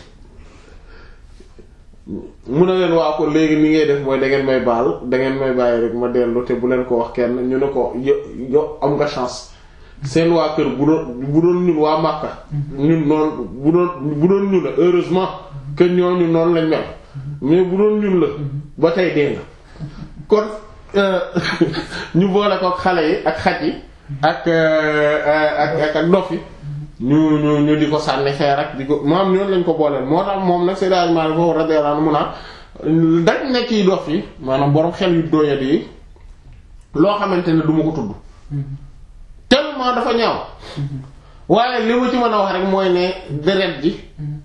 mu ne leen waa ko léegi ni ngay def mooy da ngeen may baal da ngeen may bàyyi rek ma dellu te bu leen ko wax kenn ñu ne ko yo yo am nga chance seen waa kër bu doon bu doon ñun waa Makka ñun noonu bu doon bu doon ñun la heureusement que ñooñu noonu lañ mel mais bu doon ñun la ba tey dee nga kon ñu boole ko xale yi ak xaj yi ak ak ak dof yi ñu ñu ñu di ko sànni xeer ak di ko maam ñoonu lañ ko booleel moo tax moom nag Seydina Maalik foofu radiyallahu anhu mu naan daj na ciy dof yi maanaam borom xel yu doyat yi loo xamante ne du ma ko tudd tellement dafa ñaaw waaye li ma ci mën a wax rek mooy ne deret ji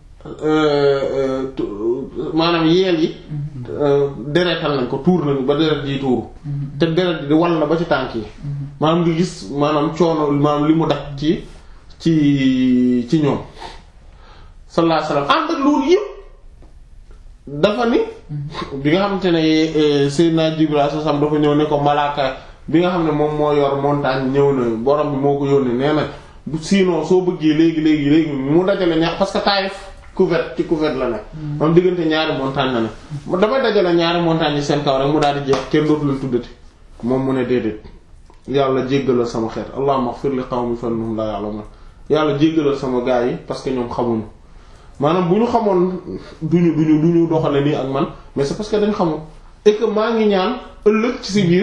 maanaam yeel yi deretal nañ ko tuur nañ ba deret ji tuuru te deret ji di wal na ba ci tànk yi maanaam ngi gis maanaam coono maanaam li mu daj ci ci ci ñoom sallallahu alayhi wasallam ànd ak loolu yëpp dafa ni bi nga xamante ne Seydina Jibril sa sam dafa ñëw ne ko malaaka bi nga xam ne moom moo yor montagne ñëw na borom bi moo ko yónnee nee na sinon soo bëggee léegi léegi léegi mu dajale ñaar parce que Taïf couvert ci couvert la nekk moom diggante ñaari montagne la ne damay dajale ñaari montagne yi seen kaw rek mu daal di jeex kenn dootu leen tuddati moom mu ne déedéet yàlla jéggalal sama xeet allahumma ighfir li qawmi fa innahum la ya'lamun yàlla jéggalal sama gaa yi parce que ñoom xamuñu maanaam bu ñu xamoon duñu duñu duñu doxale nii ak man mais c'est parce que dañ xamul et que maa ngi ñaan ëllëg ci si biir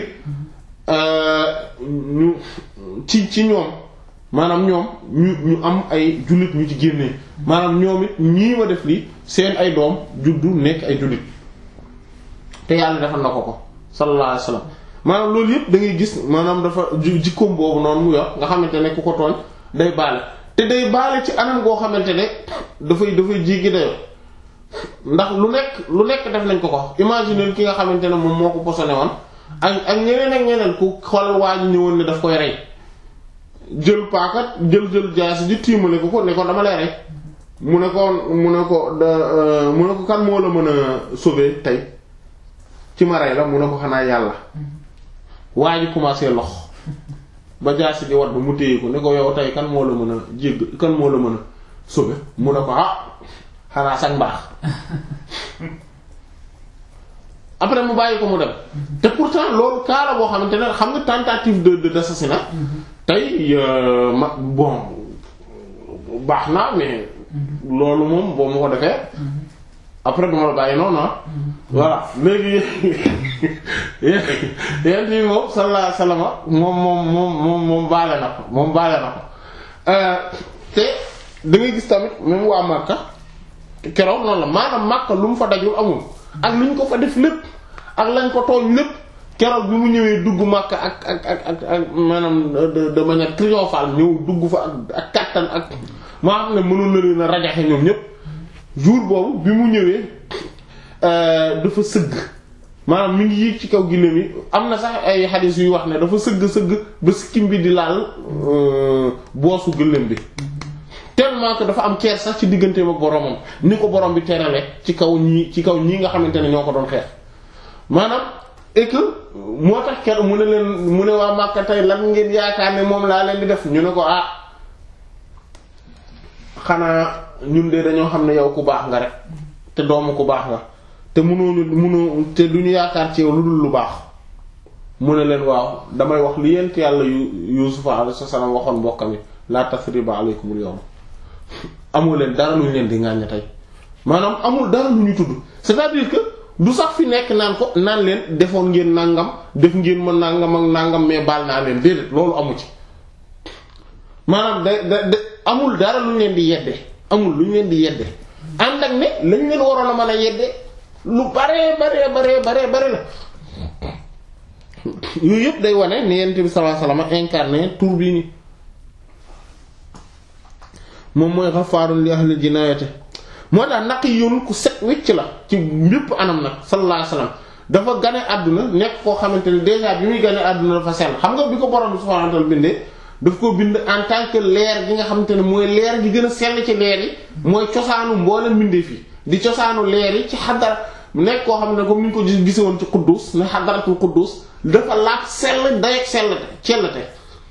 ñu ci ci ñoom maanaam ñoom ñu ñu am ay jullit ñu ci génnee maanaam ñoom it ñii ma def lii seen ay doom juddu nekk ay jullit te yàlla defal na ko ko sallallahu alayhi wasallam maanaam loolu yëpp da ngay gis maanaam dafa jikkoom boobu noonu mu yor nga xamante ne ku ko tooñ day baale te day baale ci anam goo xamante ne dafay dafay jéggi dayoo ndax lu nekk lu nekk def nañ ko ko imaginer ki nga xamante ne moom moo ko posone woon ak ak ñeneen ak ñeneen ku xoolal waa ji ñëwoon ne daf koy rey jël paakat jël jël jaasi ji tiimale ko ko ne ko dama lay rey mu ne ko mu ne ko da mu ne ko kan moo la mën a sauver tey ci ma rey la mu ne ko xanaa yàlla waa ji commencé lox ba jaasi di wat ba mu téye ko ne ko yow tey kan moo la mën a jégg kan moo la mën a sauver mu ne ko ah xanaa sax mbaax après mu bàyyi ko mu dem te pourtant loolu kaala boo xamante ne xam nga tentative de de d'assassinat tey ma bon baax na mais loolu moom boo ma ko defee après duma la bàyyi noonu ah voilà léegi yéen bi moom sallallahu alayhi wasallam moom moom moom moom moom baale na ko moom baale na ko te da ngay gis tamit même waa Makka keroog noonu la maanaam Makka lu mu fa dajul amul ak lu ñu ko fa def lépp ak lañ ko tooñ lépp keroog bi mu ñëwee dugg Makka ak ak ak ak ak maanaam de de manière triomphale ñëw dugg fa ak ak kattan ak maa xam ne mënoon na leen a rajaxe ñoom ñépp jour boobu bi mu ñëwee dafa sëgg maanaam mi ngi yéeg ci kaw giléem yi am na sax ay xadiis yuy wax ne dafa sëgg sëgg ba sikkim bi di laal boosu gëléem bi tellement que dafa am ceer sax ci digganteem ak boromam ni ko borom bi terale ci kaw ñii ci kaw ñii nga xamante ne ñoo ko doon xeex maanaam et que moo tax ker mu ne leen mu ne waa Makka tey lan ngeen yaakaar ne moom laa leen di def ñu ne ko ah xanaa ñun de dañoo xam ne yow ku baax nga rek te doomu ku baax nga te mënooñu mënoo te du ñu yaakaar ci yow lu dul lu baax mu ne leen waaw damay wax li yent yàlla yu Yuusufa alayhi salaam waxoon mbokkam yi la tasriba alaykumul yawm amul leen dara lu ñu leen di ŋàññ tey maanaam amul dara lu ñu tudd c'est-à-dire que du sax fi nekk naan ko naan leen defoon ngeen nangam def ngeen ma nangam ak nangam mais baal naa leen déedéet loolu amu ci maanaam da da amul dara lu ñu leen di yedde amul lu ñu leen di yedde ànd ak ne lañ leen waroon a mën a yedde lu bare bare bare bare bare la yooyu yëpp day wane ni Yonent bi sallallahu alayhi wasallam incarné tur bii ni moom mooy xafaarun li ahli jinaayati moo tax naqiyyun ku set wecc la ci mbépp anam nag sallallahu alayhi wasallam dafa gane àdduna nekk koo xamante ne déjà bi muy gane àdduna dafa sell xam nga bi ko borom subhaanahu wa ta'aala bindee daf ko bind en tant que leer gi nga xamante ne mooy leer gi gën a sell ci leer yi mooy cosaanu mboolem mbindee fii di cosaanu leer yi ci xadara nekk koo xam ne comme ni ñu ko gise woon ci quddus ne xadaratul quddus dafa laat sell dayeeg sell cellte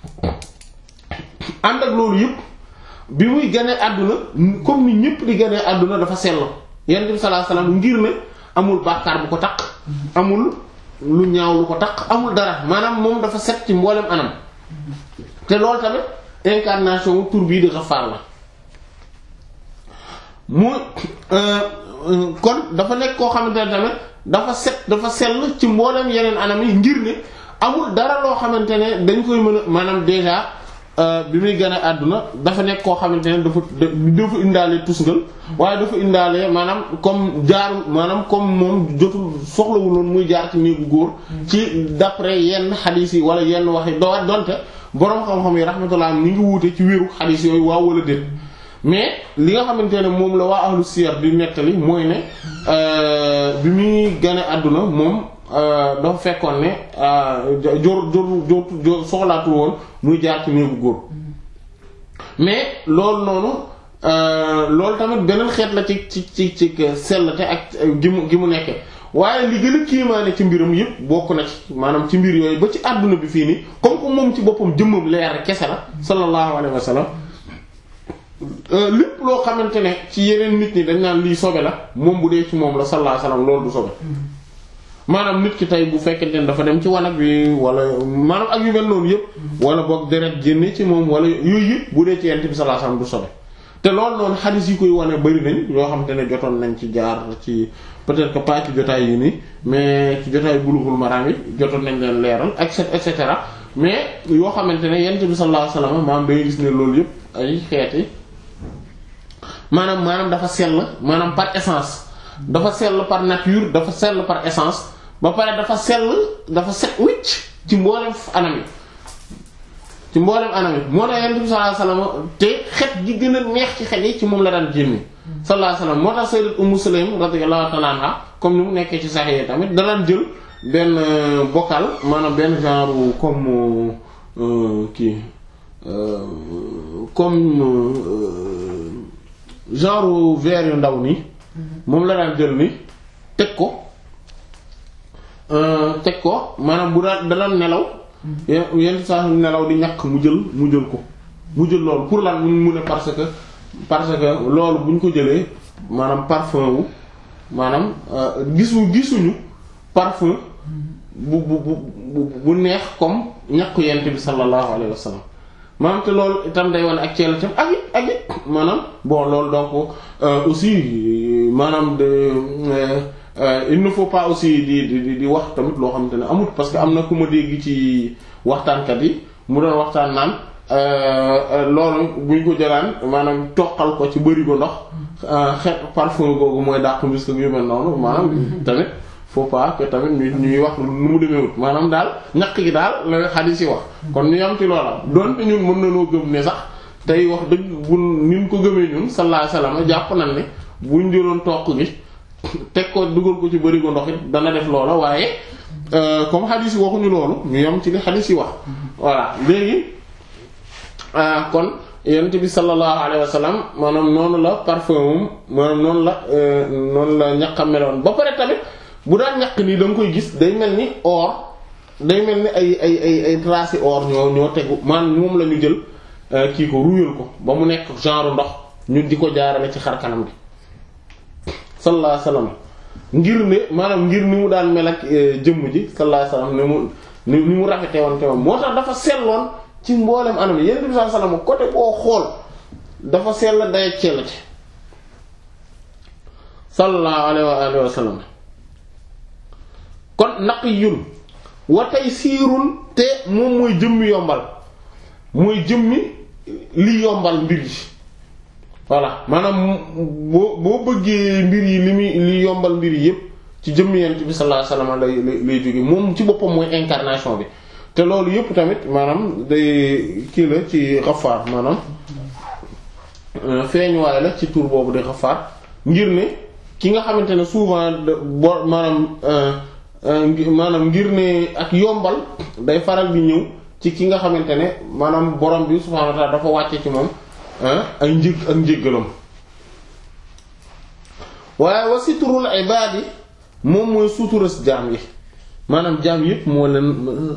ànd ak loolu yëpp bi muy ganee àdduna comme ni ñëpp di ganee àdduna dafa sell Yonent bi sallallahu alayhi wasallam ngir ne amul bàkkaar bu ko taq amul lu ñaaw lu ko taq amul dara maanaam moom dafa set ci mboolem anam te loolu tamit incarnation tur bii di Ghaffar la mu kon dafa nekk koo xamante ne tamit dafa set dafa sell ci mboolem yeneen anam yi ngir ne amul dara loo xamante ne dañ koy mën a maanaam déjà bi muy gën a àdduna dafa nekk koo xamante ne dafa dafa indaale tusngal waaye dafa indaale maanaam comme jaaru maanaam comme moom jotul soxlawuloon muy jaar ci néegu góor ci d'après yenn xadiis yi wala yenn wax yi doo donte boroom xam-xam yi rahmatullah ni ngi wuute ci wéeru xadiis yooyu waaw wala déet mais li nga xamante ne moom la waa ahlu siyar di nettali mooy ne bi muy gën a àdduna moom dafa fekkoon ne jor jor jor soxlaatul woon muy jaar ci néegu góor mais loolu noonu loolu tamit beneen xeet la ci ci ci ci sellte ak gi mu gi mu nekkee waaye li gën a kiimaane ci mbiram yëpp bokk na ci maanaam ci mbir yooyu ba ci àdduna bi fii nii comme que moom ci boppam jëmmam leer kese la sallallahu alayhi wa sallam lépp loo xamante ne ci yeneen nit ñi dañ naan lii sobe la moom bu dee ci moom la sallallahu alayhi wa sallam loolu du sobe maanaam nit ki tey bu fekkente ne dafa dem ci wanag bi wala maanaam ak yu mel noonu yëpp wala boog deret génne ci moom wala yooyu yëpp bu dee ci yent bi sallallahu alayhi wasallam du sobe te loolu noonu xadis yi koy wane bari nañ yoo xam te ne jotoon nañ ci jaar ci peut-être que pas ci jotaay yi nii mais ci jotaay Bulughul Maram yi jotoon nañ leen leeral et cetera mais yoo xamante ne yonent bi sallallahu alayhi wasallam maanaam day gis ne loolu yëpp ay xeeti maanaam maanaam dafa sell maanaam par essence dafa sell par nature dafa sell par essence ba pare dafa sell dafa set wicc ci mboolem anam yi ci mboolem anam yi moo tax yonent bi sallallahu alayhi wasallam te xet gi gën a neex ci xet yi ci moom la daan jénni sallallahu alayhi wasallam moo tax sayyidat Ummu Sulaym radiyallahu ta'ala anha comme ni mu nekkee ci Sahih tamit da daan jël benn bocal maanaam benn genre comme euh, kii euh, comme euh, genre verre yu ndaw nii moom la daan jël ni teg ko teg ko maanaam bu daan da daan nelaw yenn saa nelaw di ñàkk mu jël mu jël ko mu jël loolu pour lan mu ne parce que parce que loolu bu ñu ko jëlee maanaam parfum wu maanaam gisu gisuñu parfum bu bu bu bu neex comme ñàkku yent bi sallallahu alayhi wa sallam maanaam te loolu itam day wane ak ceela tam ak it ak it maanaam bon loolu donc euh, aussi maanaam de euh, euh, il ne faut pas aussi di di di wax tamit loo xamante ne amut parce que am na ku ma dégg ci waxtaankat yi mu doon waxtaan naan loolu bu ñu ko jëlaan maanaam toqal ko ci bëri ko ndox xeet parfum googu mooy dàq misk yu mel noonu maanaam tamit faut pas que tamit ñu ñuy wax nu mu demeewut maanaam daal ñaq gi daal la xadiis yi wax kon ñu am ci loola doonte ñun mën nañoo gëm ne sax tey wax dëgg bu ni ko gëmee ñun sallallahu alayhi wasallam jàpp nañ ne buñ jëloon toq gi teg ko dugal ko ci bëri ko ndox it dana def loola waaye comme xadiis yi waxuñu loolu ñu yam ci li xadiis yi wax voilà léegi kon yonent bi sallallahu alayhi wasallam maanaam noonu la parfum maanaam noonu la noonu la ñaqam meloon ba pare tamit bu daan ñaq nii da nga koy gis day mel ni or day mel ni ay ay ay ay traces or ñoo ñoo tegu maanaam moom la ñu jël kii ko ruyal ko ba mu nekk genre ndox ñu di ko jaarale ci xar kanam gi sallallahu alayhi wasallam ngir ne maanaam ngir ni mu daan mel ak jëmm ji sallallahu alayhi wasallam ne mu ni mu rafetee woon te moom moo tax dafa selloon ci mboolem anam yi yonent bi sallallahu alayhi wasallam côté boo xool dafa sell day cell ci sallallahu alayhi wa sallam kon naqiyun wa taysirun te moom mooy jëmmi yombal mooy jëmmi li yombal mbir yi voilà maanaam boo boo bëggee mbir yi li muy li yombal mbir yi yépp ci jëmmi yonent bi sallallahu alayhi wasallam lay lay jóge moom ci boppam mooy incarnation bi te loolu yépp tamit maanaam day kii la ci Ghaffar maanaam feeñuwaay la ci tur boobu di Ghaffar ngir ne ki nga xamante ne souvent bo maanaam maanaam ngir ne ak yombal day faral di ñëw ci ki nga xamante ne maanaam borom bi subhaanahu wa ta'ala dafa wàcce ci moom ay njëg ak njëggalam waaye wa sitrul ibaadi moom mooy suturas jaam yi maanaam jaam yépp moo leen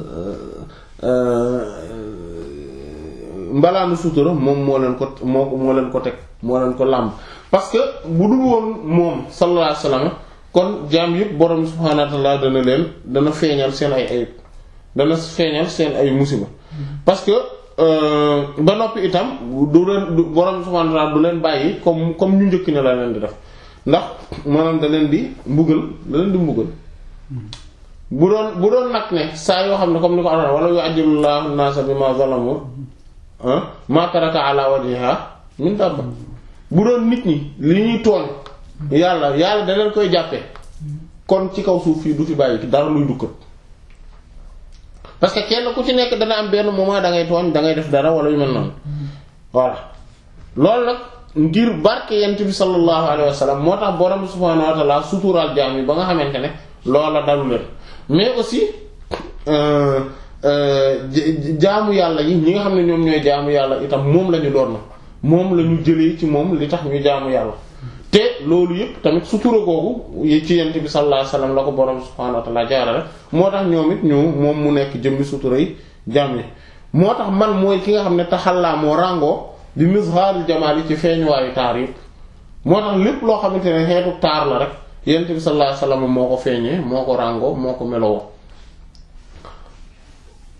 mbalaanu sutura moom moo leen ko moo moo leen ko teg moo leen ko làmb parce que bu dul woon moom sallallahu alayhi wasallam kon jaam yépp borom subhaanahu wa ta'ala dana leen dana feeñal seen ay ayib dana feeñal seen ay musiba parce que ba noppi itam du leen borom subhaanahu wa ta'ala du leen bàyyi comme comme ñu njëkk ne la leen di def ndax maanaam da leen di mbugal da leen di mbugal bu doon bu doon nag ne saa yoo xam ne comme ni ko am wala yu'ajjilullahu an-naasa bima zalamu ma taraka ala wajhiha min dabba bu doon nit ñi li ñuy tooñ yàlla yàlla da leen koy jàppe kon ci kaw suuf fii du fi bàyyi dara luy dukkat parce que kenn ku ci nekk dana am benn moment da ngay tooñ da ngay def dara wala yu mel noonu voilà loolu nag ngir barke yent bi sallallahu alayhi wa sallam moo tax borom subhaanahu wa ta'ala suturaal jaam yi ba nga xamante ne loola dalu leen mais aussi euh, euh, jaamu yàlla yi ñi nga xam ne ñoom ñooy jaamu yàlla itam moom la ñu doon moom la ñu jëlee ci moom li tax ñu jaamu yàlla te loolu yëpp tamit sutura googu ci yent bi sallallahu alayhi wa sallam la ko borom subhaanahu wa ta'ala jaarale moo tax ñoom it ñu moom mu nekk jëmmi sutura yi jaam yi moo tax man mooy ki nga xam ne taxallaa moo ràngoo di mizhaarul jamaal yi ci feeñuwaayu taar yëpp moo tax lépp loo xamante ne xeetu taar la rek yent bi sallallahu alayhi wasallam moo ko feeñee moo ko ràngoo moo ko melowoo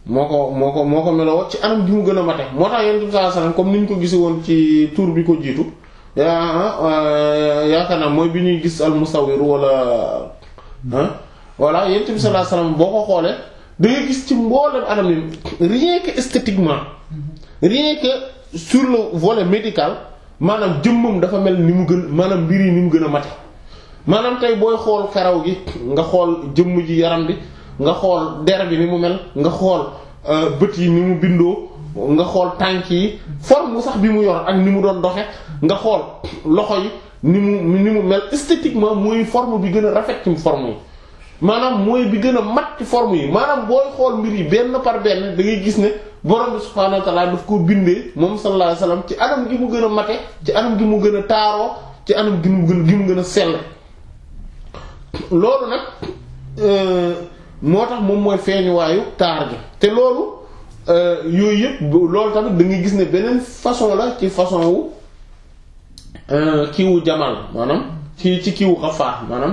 moo ko moo ko moo ko meloo ci anam gi mu gën a mate moo tax yonent bi sallallahu alayhi wasallam comme ni ñu ko gise woon ci tour bi ko jiitu yaa yaakaar naa mooy bi ñuy gis al musawwir wala ah voilà yonent bi sallallahu alayhi wasallam boo ko xoolee da ngay gis ci mboolem anam yi rien que esthétiquement rien que sur le volet médical maanaam jëmmam dafa mel ni mu gën maanaam mbir yi ni mu gën a mate maanaam tey booy xool karaw gi nga xool jëmm ji yaram bi nga xool der bi ni mu mel nga xool bët yi ni mu bindoo nga xool tànk yi forme sax bi mu yor ak ni mu doon doxe nga xool loxo yi ni mu ni mu mel esthétiquement mooy forme bi gën a rafet ci forme yi maanaam mooy bi gën a mat ci forme yi maanaam booy xool mbir yi benn par benn da ngay gis ne borom bi subhaanahu wa ta'ala daf koo bindee moom sallallahu alayhi wasallam ci anam gi mu gën a mate ci anam gi mu gën a taaroo ci anam gi mu gën gi mu gën a sell loolu nag moo tax moom mooy feeñuwaayu taar gi te loolu yooyu yëpp loolu tamit da ngay gis ne beneen façon la ci façon wu kiiwu jamal maanaam ci ci kiiwu Ghaffar maanaam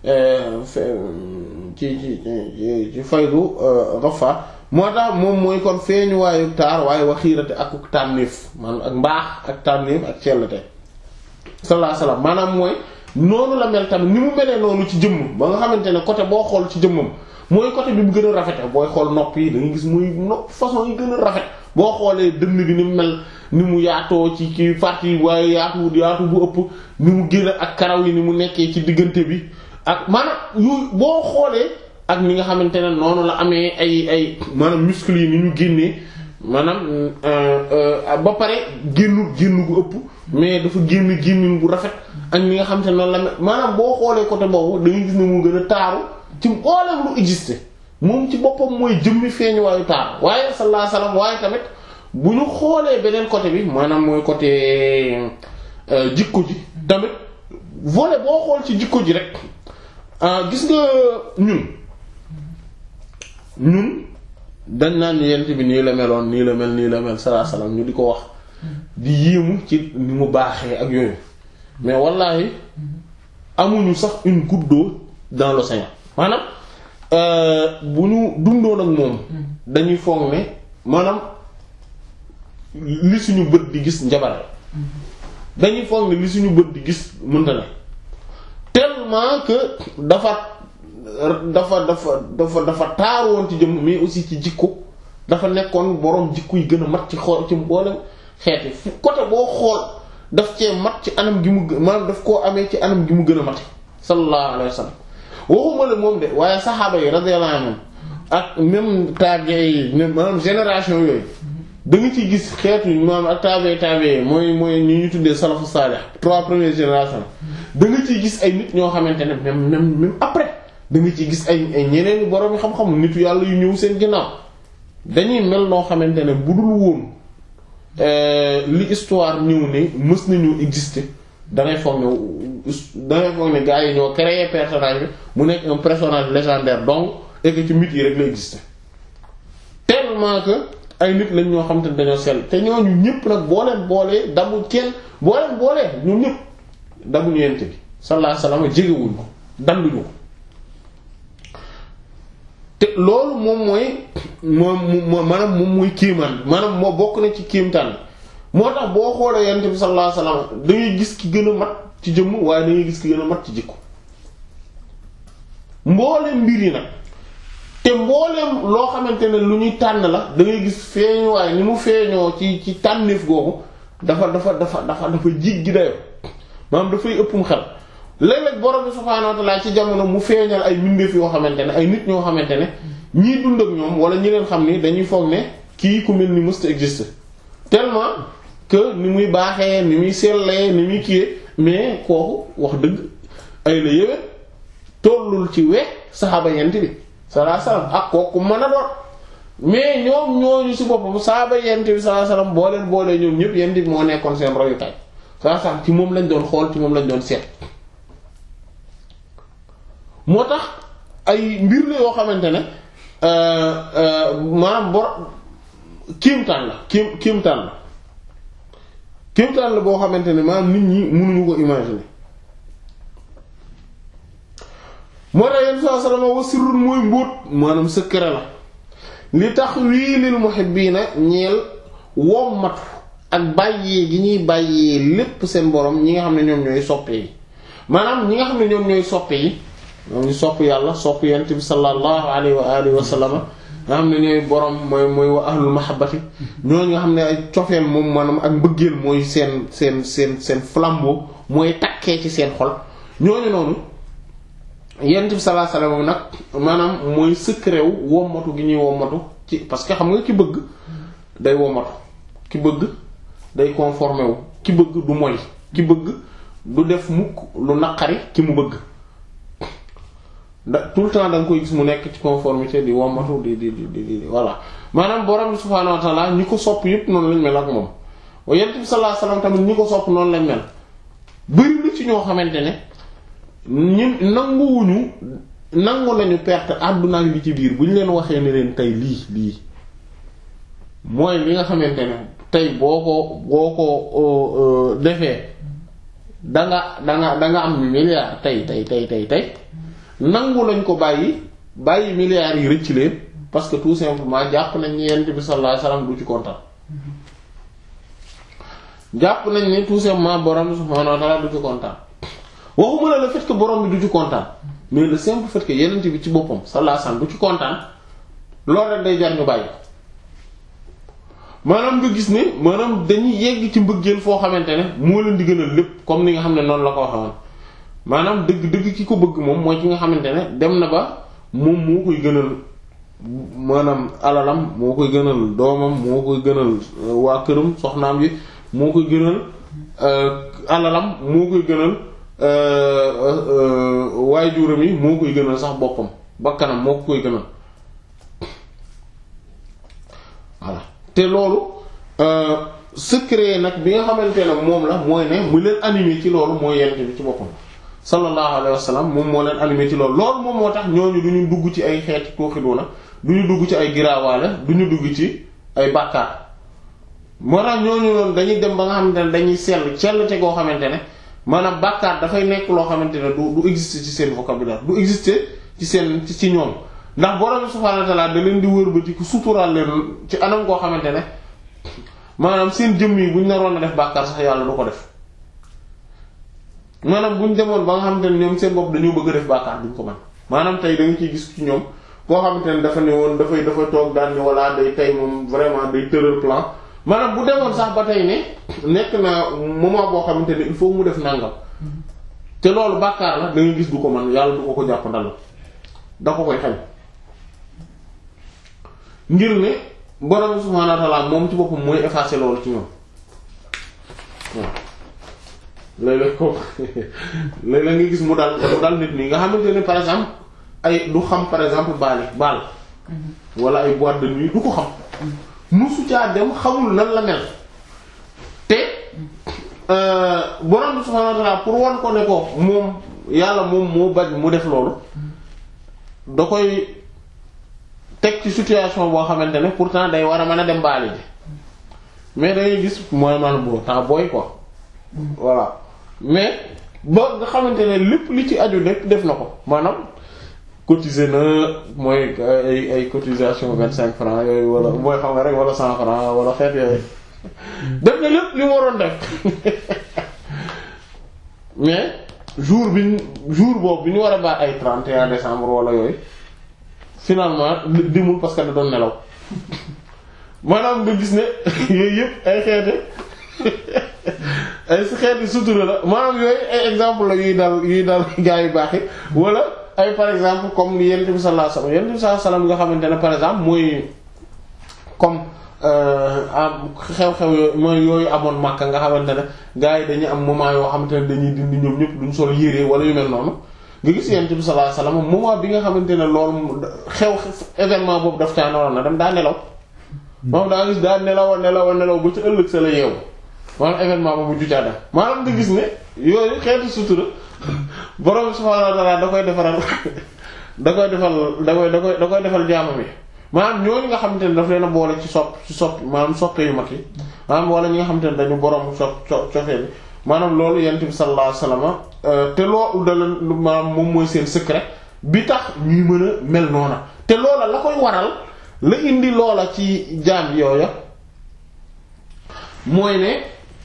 ci ci ci faydu Ghaffar moo tax moom mooy kon feeñuwaayu taar waaye waxiirate ak tànnéef maanaam ak mbaax ak tànnéef ak cellte sallallahu alayhi wasallam maanaam mooy noonu la mel tamit ni mu melee noonu ci jëmm ba nga xamante ne côté boo xool ci jëmmam mooy côté bi mu gën a rafete booy xool nopp yi da nga gis muy nopp façon yi gën a rafet boo xoolee dënn bi ni mu mel ni mu yaatoo ci kii partie waaye yaatu yaatu bu ëpp ni mu gën a ak karaw yi ni mu nekkee ci diggante bi ak maanaam yu boo xoolee ak ni nga xamante ne noonu la amee ay ay maanaam muscles yi ni ñu génnee maanaam ba pare génnu génn gu ëpp mais dafa génn génnin bu rafet ak ni nga xamante ne noonu la maanaam boo xoolee côté boobu da ngay gis ne moo gën a taaru ci mboolem lu existé moom ci boppam mooy jëmmi feeñuwaayu taar waaye sallallahu alayhi wasallam waaye tamit bu ñu xoolee beneen côté bi maanaam mooy côté jikko ji tamit volet boo xool ci jikko ji rek gis nga ñun ñun dañ naan yent bi nii la meloon nii la mel nii la mel sallallahu alayhi wasallam ñu di ko wax di yéemu ci ni mu baaxee ak yooyu mais wallahi amuñu sax une goutte d'eau dans l'océan maanaam bu ñu dundoon ak moom dañuy foog ne maanaam li suñu bët di gis njabare dañuy foog ne li suñu bët di gis mënta ne tellement que dafa dafa dafa dafa dafa taaroon ci jëm mais aussi ci jikko dafa nekkoon boroom jikko yi gën a mat ci xool ci mboolem xeeti fu côté boo xool daf cee mat ci anam gi mu maanaam daf koo amee ci anam gi mu gën a mate sallallahu alayhi wa sallam waxuma la moom de waaye saxaaba yi radiyallahu anhum ak même tabi'i yi maanaam génération yooyu da nga ciy gis xeetu maanaam ak tabi'i tabi'i mooy mooy ñi ñu tuddee salafu salih trois premières générations da nga ciy gis ay nit ñoo xamante ne même même même après da nga ciy gis ay ay ñeneen borom xam-xam nitu yàlla yu ñëw seen ginnaaw dañuy mel noo xamante ne bu dul woon li histoire ñëw ne mës nañu exister da ngay foog ne da ngay foog ne gars yi ñoo créé personnage bi mu nekk un personnage légendaire donc et que ci mythe yi rek la exister tellement que ay nit lañ ñoo xamante ne dañoo sell te ñooñu ñëpp nag boo leen boolee dabu kenn boo leen boolee ñoom ñëpp dabuñu yent bi sallallahu alayhi wasallam jegewuñ ko danduñu ko te loolu moom mooy moom maanaam moom mooy kéemaan maanaam moo bokk na ci kéemtaan moo tax boo xoolee yonent bi sallallahu alayhi wasallam da ngay gis ki gën a mat ci jëmm waaye da ngay gis ki gën a mat ci jikko mbooleem mbir yi nag te mbooleem loo xamante ne lu ñuy tànn la da ngay gis feeñ waaye ni mu feeñoo ci ci tànneef googu dafa dafa dafa dafa dafa jiggi dayoo maanaam dafay ëppum xel léeg-léeg borom bi subhaanahu wa ta'ala ci jamono mu feeñal ay mbindeef yoo xamante ne ay nit ñoo xamante ne ñii dund ak ñoom wala ñi leen xam ni dañuy foog ne kii ku mel ni mësta existe tellement que ni muy baaxee ni muy sellee ni muy kiyee mais kooku wax dëgg ay la yéwén tollul ci we saxaaba yent bi sallallahu alayhi wasallam ak kooku mën a doon mais ñoom ñooñu ci boppam saxaaba yent bi sallallahu alayhi wasallam boo leen boolee ñoom ñëpp yent bi moo nekkoon seen royukaay sallallahu alayhi wasallam ci moom lañ doon xool ci moom lañ doon seet moo tax ay mbir la yoo xamante ne maanaam bor kéemtaan la kéem kéemtaan la kéemtaan la boo xamante ne maanaam nit ñi mënuñu ko imaginer moo tax yenn saa salama wa sirrun mooy mbóot maanaam secret la li taxwiilil muhibbiina ñeel wommatu ak bàyyee gi ñuy bàyyee lépp seen borom ñi nga xam ne ñoom ñooy soppe yi maanaam ñi nga xam ne ñoom ñooy soppe yi ñoom ñu sopp yàlla sopp yonent bi sallallahu alayhi wa alihi wa sallam nga xam ne ñooy borom mooy mooy wa ahlul mahabbati ñooñu nga xam ne ay cofeel moom maanaam ak mbëggeel mooy seen seen seen seen flambeau mooy takkee ci seen xol ñooñu noonu yonent bi sallallahu alayhi wa sallam nag maanaam mooy secret wu wommatu gi ñuy wommatu ci parce que xam nga ki bëgg day wommatu ki bëgg day conformé wu ki bëgg du moy ki bëgg du def mukk lu naqari ki mu bëgg da tout le temps da nga koy gis mu nekk ci conformité di wommatu di di di di voilà maanaam borom subhaanahu wa ta'ala ñi ko sopp yépp noonu lañ mel ak moom wa yonent bi sallallahu alayhi wasallam tamit ñi ko sopp noonu lañ mel bari na ci ñoo xamante ne ñun nanguwuñu nangu nañu perte àdduna li ci biir bu ñu leen waxee ne leen tey lii lii mooy li nga xamante ne tey boo ko boo ko defee danga danga danga am milliard tey tey tey tey tey nangu lañ ko bàyyi bàyyi milliards yi rëcc leen parce que tout simplement jàpp nañ ni yonent bi sallallahu alayhi wasallam du ci kontaan jàpp nañ ni tout simplement borom subhanahu wa ta'ala du ci kontaan waxuma la le fait que borom bi du ci kontaan mais le simple fait que yonent bi ci boppam sallallahu alayhi wasallam du ci kontaan loolu rek day jar ñu bàyyi maanaam nga gis ne maanaam dañuy yegg ci mbëggeel foo xamante ne moo leen di gënal lépp comme ni nga xam ne noonu la ko waxee woon maanaam dëgg dëgg ki ko bëgg moom mooy ki nga xamante ne dem na ba moom moo koy gënal maanaam alalam moo koy gënal doomam moo koy gënal waa këram soxnaam yi moo koy gënal alalam moo koy gënal waajuram yi moo koy gënal sax boppam bakkanam moo koy gënal voilà te loolu secret nag bi nga xamante ne moom la mooy ne mu leen animé ci loolu mooy yent bi ci boppam sallallahu alayhi wa sallam moom moo leen animé ci loolu loolu moom moo tax ñooñu du ñu dugg ci ay xeeti tooxidoona du ñu dugg ci ay giraawaale du ñu dugg ci ay bàkkaar moo tax ñooñu noonu dañuy dem ba nga xamante ne dañuy sell sell te koo xamante ne maanaam bàkkaar dafay nekk loo xamante ne du du exister ci seen vocabulaire du exister ci seen ci ñoom ndax borom subhaanahu wa ta'aala da leen di wërbati ku suturaal leen ci anam koo xamante ne maanaam seen jëmm yi bu ñu naroon a def bàkkaar sax yàlla du ko def maanaam bu ñu demoon ba nga xamante ne ñoom seen bopp dañoo bëgg a def bàkkaar duñ ko mën maanaam tey da nga ciy gis ci ñoom koo xamante ne dafa ne woon dafay dafa toog daan ni walla day tey moom vraiment day tëral plan maanaam bu demoon sax ba tey ne nekk na moment boo xamante ne il faut mu def nangam te loolu bàkkaar la da nga gis du ko mën yàlla du ko ko jàpp ndal da ko koy xel ngir ne borom subhaanahu wa ta'aala moom ci boppam mooy effacer loolu ci ñoom waaw léeg-léeg ko léeg-léeg nga gis mu dal mu dal nit ñi nga xamante ne par exemple ay du xam par exemple baali baal wala ay boîte de nuit du ko xam musu caa dem xamul nan la mel te borom subhaanahu wa ta'aala pour wan ko ne ko moom yàlla moom moo bañ mu def loolu da koy teg ci situation boo xamante ne pourtant day war a mën a dem baali ji mais dangay gis mooy man boo temps booy quoi voilà mais ba nga xamante ne lépp li ci aju nekk def na ko maanaam cotiser na mooy ay ay cotisation vingt cinq francs yooyu wala mooy xam nga rek wala cent francs wala xeet yooyu def na lépp li mu waroon def mais jour bi jour boobu bi ñu war a baax ay trente et un décembre wala yooyu finalement dimul parce que da doon nelaw maanaam nga gis ne yooyu yëpp ay xeeti ay si xeeti sutura la maanaam yooyu ay exemple la yuy dal yuy dal gaa yu baax yi wala ay par exemple comme ni Yonent bi sallallahu alayhi wasallam Yonent bi sallallahu alayhi wasallam nga xamante ne par exemple mooy comme am xew-xew yooyu mooy yooyu amoon Makka nga xamante ne gaa yi dañuy am moment yoo xamante ne dañuy dindi ñoom ñëpp duñ sol yére wala yu mel noonu nga gis Yonent bi sallallahu alayhi wasallam moment bi nga xamante ne loolu xew événement boobu daf caa naroon na dem daa nelaw moom daa gis daa nelaw nelaw nelaw ba ci ëllëg sa la yeewu maanaam événement boobu ju caa dem maanaam nga gis ne yooyu xeetu sutura borom subhaanahu wa ta'aala da koy defaral da koy defal da koy da koy da koy defal jaamam yi maanaam ñooñu nga xamante ne daf leen a boole ci sopp ci sopp maanaam soppe yu mag yi maanaam wala ñi nga xamante ne dañu borom sopp co cofee bi maanaam loolu Yonent bi sallallahu alayhi wasallam te loolu da leen maanaam moom mooy seen secret bi tax ñuy mën a mel noona te loola la koy waral la indi loola ci jaam yooya mooy ne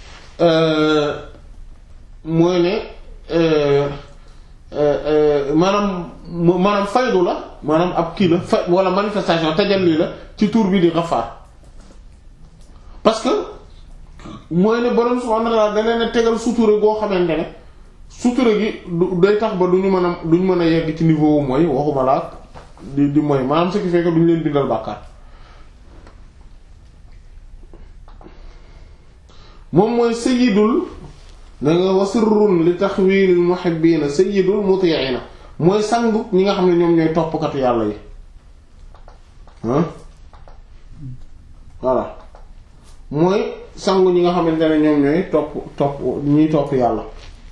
mooy ne maanaam maanaam faydu la maanaam ab kii la fay wala manifestation tajalli la ci tur bi di Ghaffar parce que mooy ne borom subhanahu wa ta'ala da leen a tegal sutura goo xamante ne sutura gi day tax ba duñu mën a duñu mën a yegg ci niveau mooy waxuma la di di mooy maanaam ce qui fait que duñu leen bindal bàkkaar moom mooy sayyidul da nga wasirrun li taxwiilil muhibbiina sayyidul muti'iina mooy sangu ñi nga xam ne ñoom ñooy toppkatu yàlla yi ah voilà mooy sangu ñi nga xamante ne ñoom ñooy topp topp ñuy topp yàlla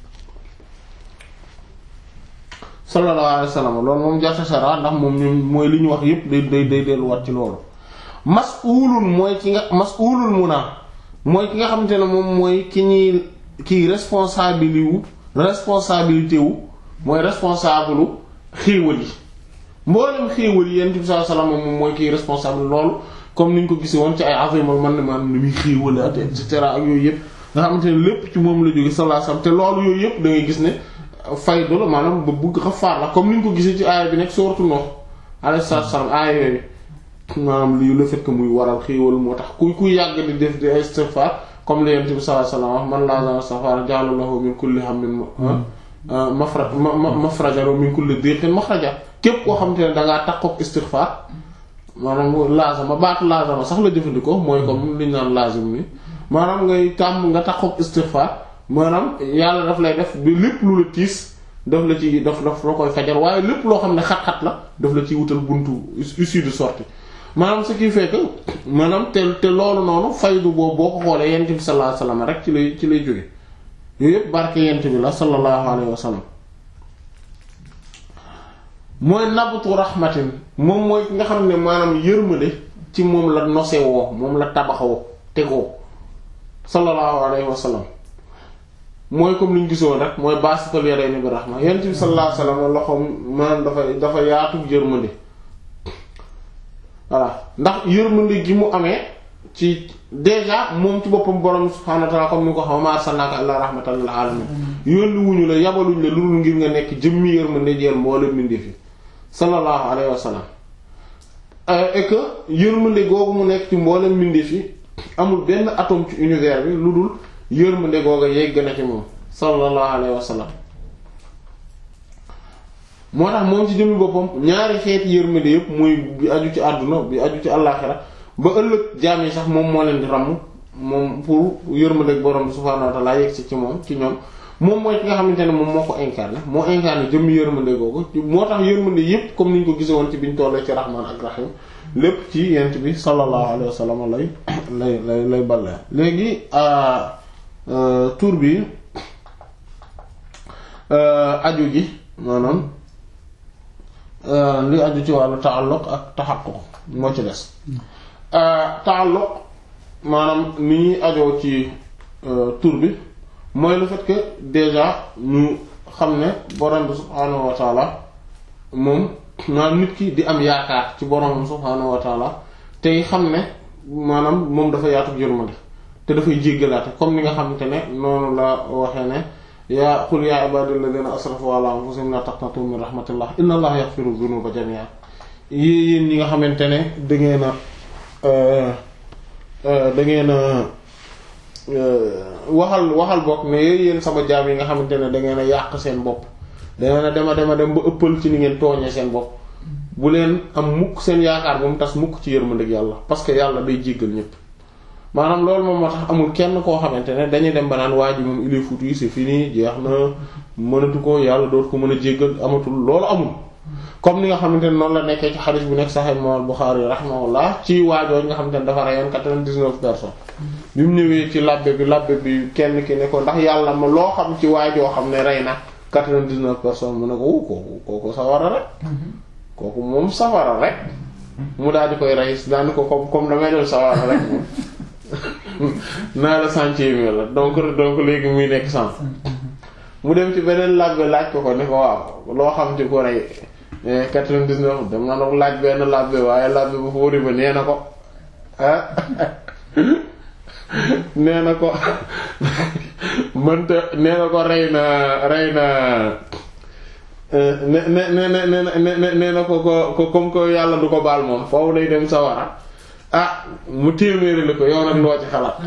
sallallahu alayhi wasallam loolu moom jarta sara ndax moom ñoom mooy li ñu wax yépp day day day delluwaat ci loolu mas'ulun mooy ki nga mas'ulul muna mooy ki nga xamante ne moom mooy ki ñuy kii responsabilité wu responsabilité wu mooy responsable u xéewal yi mboolem xéewal yi yonent bi sallallahu alayhi wasallam moom mooy kii responsable loolu comme niñ ko gisee woon ci ay azimul man man ni muy xéewalaate et cetera ak yooyu yëpp nga xamante ne lépp ci moom la jóge sallallahu alayhi wasallam te loolu yooyu yëpp da ngay gis ne faydu la maanaam ba bugg Ghaffar la comme niñ ko gisee ci aaya bi nekk sourate Nuh alayhi salaam aaya yooyu maanaam lii le fait que muy waral xéewal moo tax ku ku yàgg di def di istighfar comme li yonent bi sallallahu alayhi wasallam man lazama istighfar ja'ala lahu min kulli hammin mafra mafraja wa min kulli dhiqin makhraja képp koo xamante ne dangaa takkook istighfar maanaam lazama baatu lazama sax la jëfandikoo mooy comme liñ naan lazim ni maanaam ngay tàmm nga takkook istighfar maanaam yàlla daf lay def bi lépp lu la tiis daf la ci daf daf la koy fajar waaye lépp loo xam ne xat-xat la daf la ciy wutal buntu issue de sortie maanaam ce qui fait que maanaam te te loolu noonu faydu boobu boo ko xoolee yent bi sallallahu alayhi wasallam rek ci lay ci lay jóge yooyu yëpp barke yent bi la sallallahu alayhi wasallam mooy nabtu rahmatin moom mooy ki nga xam ne maanaam yërmande ci moom la nosewoo moom la tabaxawoo tegoo sallallahu alayhi wasallam mooy comme li ñu gisoon rek mooy baasital yadayni bi rahma yent bi sallallahu alayhi wasallam loxoom maanaam dafa dafa yaatu yërmande voilà ndax yërmande gi mu amee ci déjà moom ci boppam borom subhaanahu wa ta'aala comme ni ko xam ma arsalnaaka illaa rahmatan lil aalamiin yónni wuñu la yabaluñ la lu dul ngir nga nekk jëmmi yërmande jeel mboolem mbindeef yi sallallahu alayhi wa sallam et que yërmande googu mu nekk ci mboolem mbindeef yi amul benn atome ci univers bi lu dul yërmande googu yegg na ci moom sallallahu alayhi wa sallam moo tax moom ci jëmmi boppam ñaari xeeti yërmande yëpp muy bi aju ci àdduna bi aju ci àllaaxira ba ëllëg jaam yi sax moom moo leen di ràmm moom pour yërmande borom subhaanahu wa ta'aala yegg si ci moom ci ñoom moom mooy ki nga xamante ne moom moo ko incarné moo incarné jëmmi yërmande googu moo tax yërmande yëpp comme ni ñu ko gisee woon ci biñ tollee ci rahmaan ak rahim lépp ci yent bi sallallahu alayhi wa sallam lay lay lay lay balle léegi tur bi aju gi maanaam li aju ci wàllu ta'alluq ak tahaqquq moo ci des ta'alluq maanaam ni ñuy ajoo ci tur bi mooy le fait que déjà ñu xam ne borom bi subhaanahu wa ta'ala moom maanaam nit ki di am yaakaar ci borom bi subhaanahu wa ta'ala tey xam ne maanaam moom dafa yaatu yërmande te dafay jéggalaate comme ni nga xamante ne noonu la waxee ne yaa qul yaa ibaadiyal ladiina asrafu ala anfusihim laa taqnatu min rahmatillah inna allaha yaghfiru dhunuba jamii'an yéen ñi nga xamante ne dangeen a dangeen a waxal waxal bokk ne yéen sama jaam yi nga xamante ne dangeen a yàq seen bopp dangeen a dema dema dem ba ëppal ci ni ngeen tooñee seen bopp bu leen am mukk seen yaakaar ba mu tas mukk ci yërmandeeg yàlla parce que yàlla day jéggal ñépp maanaam loolu moom moo tax amul kenn koo xamante ne dañuy dem ba naan waa ji moom il est foutu c'est fini jeex na mënatu ko yàlla dootu ko mën a jéggal amatul loolu amul comme ni nga xamante ne noonu la nekkee ci xadiis bu nekk Sahih Imam Bukhari rahimahullah ci waajooj nga xamante ne dafa reyoon quatre-vingt-dix-neuf personnes bi mu ñëwee ci labbe bi labbe bi kenn ki ne ko ndax yàlla ma loo xam ci waajoo xam ne rey na quatre-vingt-dix-neuf personnes mu ne ko wu kooku kooku sawara rek kooku moom sawara rek mu daal di koy rey daal di ko comme comme damay def sawara rek moom naa la centième la donc donc léegi muy nekk cent mu dem ci beneen labbe laaj ko ko ne ko waaw loo xam ci ko rey quatre-vingt-dix-neuf dem na nag laaj benn labbe waaye labbe bu fóori ba nee na ko ah nee na ko mënta nee na ko rey na rey na ne ne ne ne ne nee na ko ko comme que yàlla du ko baal moom foofu day dem sawara ah mu téeméeri la ko yow nag loo ci xalaat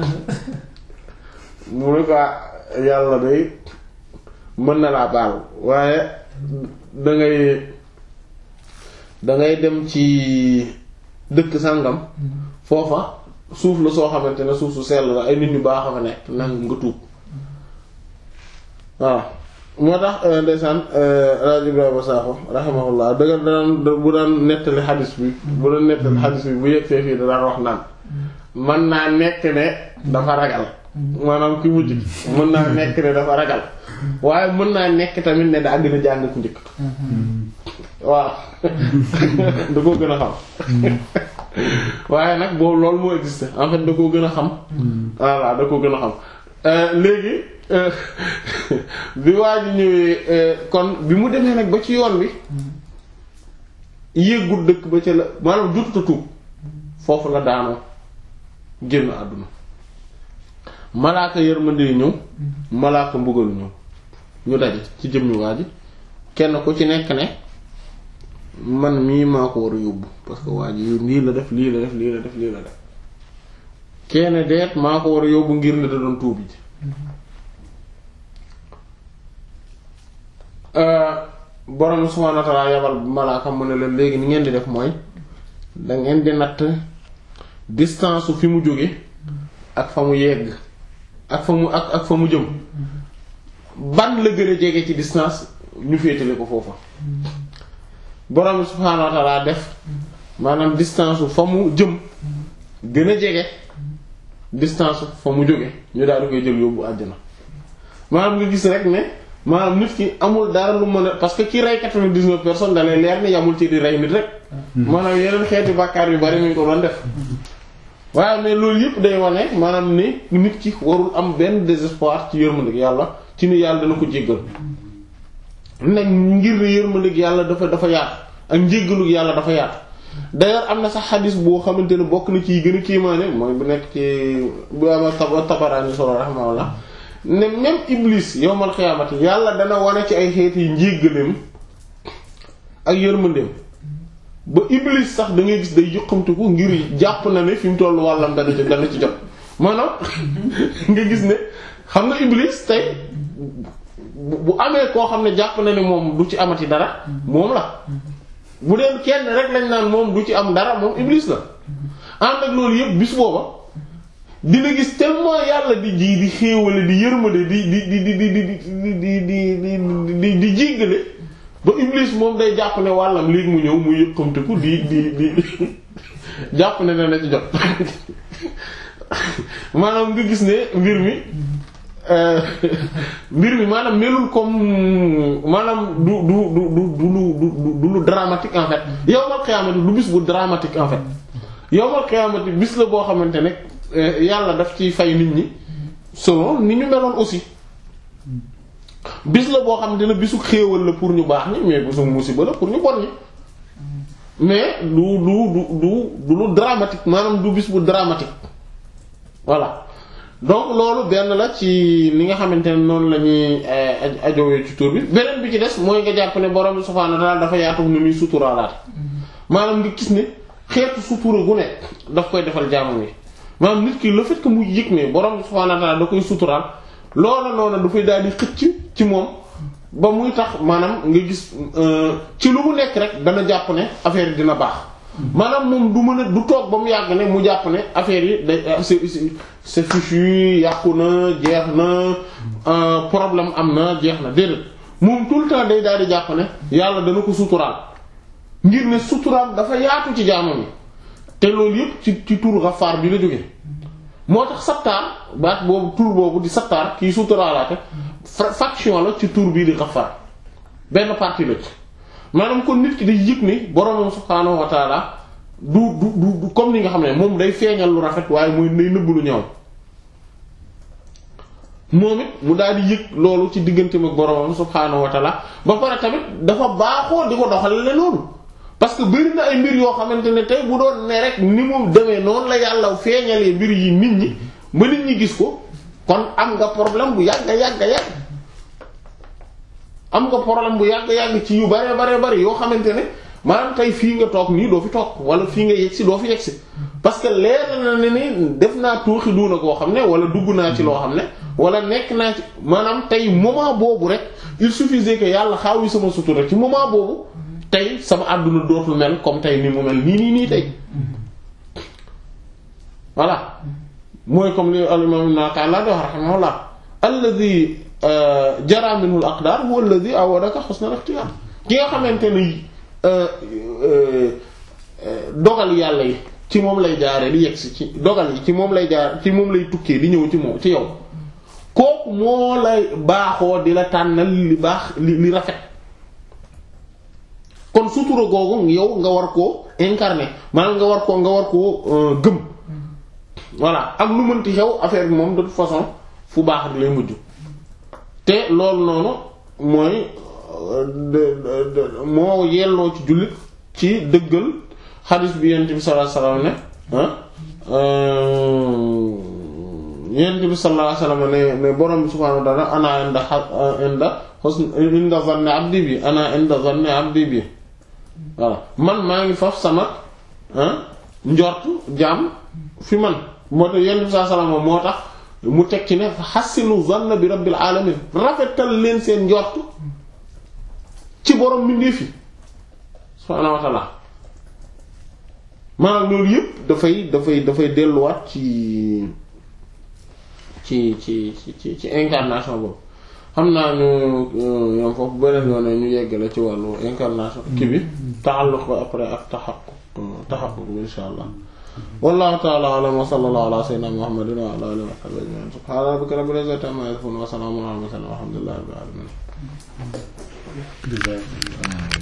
mu ne ko yàlla day mën na laa baal waaye dangay dangay dem ci dëkk sàngam foofa suuf la soo xamante ne suuf su sell la ay nit ñu baax a fa nekk nang nga tuub waaw moo tax ndeysaan rajo Ibrahima Sakho rahimahullah dëgga daan bu daan nettali xadis bi bu daan nettali xadis bi bu yegsee fii da daan wax naan mën naa nekk ne dafa ragal maanaam ki mujj mën naa nekk ne dafa ragal waaye mën naa nekk tamit ne daa gën a jàng ku njëkk waaw da koo gën a xam waaye nag boobu loolu moo existe en fait da koo gën a xam voilà da koo gën a xam léegi bi waa ji ñëwee kon bi mu demee nag ba ci yoon bi yéegul dëkk ba ca la maanaam jututa tuub foofu la daanoo génn àdduna malaaka yërmande yi ñëw malaaka mbugal ñëw ñu daje ci jëmmi waa ji kenn ku ci nekk ne man mii maa ko war a yóbbu parce que waa ji lii la def lii la def lii la def lii la def kenn deet maa ko war a yóbbu ngir ne da doon tuubi ji borom subhaanahu wa ta'aala yabal malaaka mu ne leen léegi ni ngeen di def mooy da ngeen di natt distance su fi mu jóge ak fa mu yegg ak fa mu ak ak fa mu jëm ban la gën a jege ci distance ñu féetale ko foofa borom subhaanahu wa ta'aala def maanaam distance su fa mu jëm gën a jege distance su fa mu jóge ñu daal di koy jël yóbbu àjjana maanaam nga gis rek ne maanaam nit ki amul dara lu mën a parce que ki rey quatre-vingt-dix-neuf personnes da lay leer ni yamul ci di rey nit rek maanaam yeneen xeeti bàkkaar yu bari ñu ko doon def waaye mais loolu yëpp day wane maanaam ne nit ki warul am benn désespoir ci yërmandeeg yàlla ci ni yàlla dana ko jéggal nag ngir ne yërmandeeg yàlla dafa dafa yaatu ak njéggalug yàlla dafa yaatu d'ailleurs am na sax xadis boo xamante ne bokk na ci gën a kiimaane mooy bu nekk ci bu ama Tabaraani solo rahimahullah ne même Iblis yowmal xiyaamati yàlla dana wane ci ay xeeti njéggaleem ak yërmandeem ba Iblis sax da ngay gis day yuqamtiku ngir jàpp na ne fi mu tollu wàllam dana ci dana ci jot maanaam nga gis ne xam nga Iblis tey bu amee koo xam ne jàpp na ne moom du ci amati dara moom la bu dee kenn rek lañ naan moom du ci am dara moom Iblis la ànd ak loolu yëpp bis booba dina gis tellement yàlla di ji di xéewale di yërmale di di di di di di di di di di jéggale ba Iblis moom day jàpp ne wàllam léegi mu ñëw mu yëkkamteku di di di jàpp ne na ci jot maanaam nga gis ne mbir mi mbir mi maanaam melul comme maanaam du du du du du du lu dramatique en fait yawmal qiyaamati du bis bu dramatique en fait yawmal qiyaamati bis la boo xamante ne yàlla daf ci fay nit ñi selon ni ñu meloon aussi bis la boo xamante ne bisu xéewal la pour ñu baax ñi mais bisu musiba la pour ñu bon ñi mais du du du du du lu dramatique maanaam du bis bu dramatique voilà donc loolu benn la ci li nga xamante ne noonu la ñuy ajowee ci tur bi beneen bi ci des mooy nga jàpp ne borom subhaanahu wa ta'aala dafa yaatu ni muy suturaalaat maanaam nga gis ne xeetu sutura gu nekk daf koy defal jaamam yi maanaam nit ki le fait que muy yëg ne borom subhaanahu wa ta'aala da koy suturaal loola noonu dafay daal di xëcc ci moom ba muy tax maanaam nga gis ci lu mu nekk rek dana jàpp ne affaire yi dina baax maanaam moom du mën a du toog ba mu yàgg ne mu jàpp ne affaire yi day c'est c'est fichu yàqu na jeex na problème am na jeex na déedéet moom tout le temps day daal di jàpp ne yàlla dana ko suturaal ngir ne suturaal dafa yaatu ci jaamam yi te loolu yëpp ci ci tur Ghaffar bi la jógee moo tax Sattar baat boobu tur boobu di Sattar kii suturaalaate fraction la ci tur bii di Ghaffar benn partie la ci maanaam kon nit ki day yëg ni boromam subhaanahu wa taala du du du comme ni nga xam ne moom day feeñal lu rafet waaye mooy day nëbb lu ñaaw moom it mu daal di yëg loolu ci digganteem ak boromam subhaanahu wa ta'ala ba pare tamit dafa baaxoo di ko doxalale loolu parce que bari na ay mbir yoo xamante ne tey bu doon ne rek ni mu demee noonu la yàlla feeñalee mbir yi nit ñi ba nit ñi gis ko kon am nga problème bu yàgg yàgg yàgg am nga problème bu yàgg yàgg ci yu bare bare bare yoo xamante ne maanaam tey fii nga toog nii doo fi toog wala fii nga yegsi doo fi yegsi parce que leer na ne ni def naa tuuxi duuna koo xam ne wala dugg naa ci loo xam ne wala nekk naa ci maanaam tey moment boobu rek il suffisait que yàlla xaawi sama sutura ci moment boobu tey sama àdduna dootul mel comme tey ni mu mel nii nii nii tey voilà mooy comme li al-imam Ibn Ata'illah wax rahimahullah alladhi jara minhu al-aqdar huwa alladhi awadaka husna al-ikhtiyar ki nga xamante ni dogal yàlla yi ci moom lay jaaree di yegsi ci dogal yi ci moom lay jaar ci moom lay tukkee di ñëw ci moom ci yow kooku moo lay baaxoo di la tànnal li baax li li rafet kon sutura googu yow nga war koo incarner maanaam nga war koo nga war koo gëm voilà ak lu mënti xew affaire bi moom de toute façon fu baax di lay mujj te loolu noonu mooy moo yelloo ci jullit ci dëggal xadis bi yonent bi sallallahu alayhi wasallam ne yonent bi sallallahu alayhi wasallam ne ne borom bi subhaanahu wa ta'ala ana inda inda husn inda zanni abdi bi ana inda zanni abdi bi voilà man maa ngi faf sama njort jaam fi man moo tax yonent bi sallallahu alayhi wasallam moo tax mu teg ci ne fa hassinu zanna bi rabbil alamin rafetal leen seen njort ci borom mbindeef yi subhaanahu wa ta'ala maanaam loolu yëpp dafay dafay dafay delluwaat ci ci ci ci ci incarnation boobu xam naa ñu yom foofu beneen yoon ñu yeggale ci wàllu incarnation kii bi ta'alluq ba après ak tahaqquq tahaqquq bi insha allah wallahu ta'ala a'lam wa sallallahu ala sayyidina muhammadin wa ala alihi wa sahbihi ajma'in subhana rabbika rabbil izzati amma yasifun wa salamun ala al mursalin walhamdulillahi rabbil alamin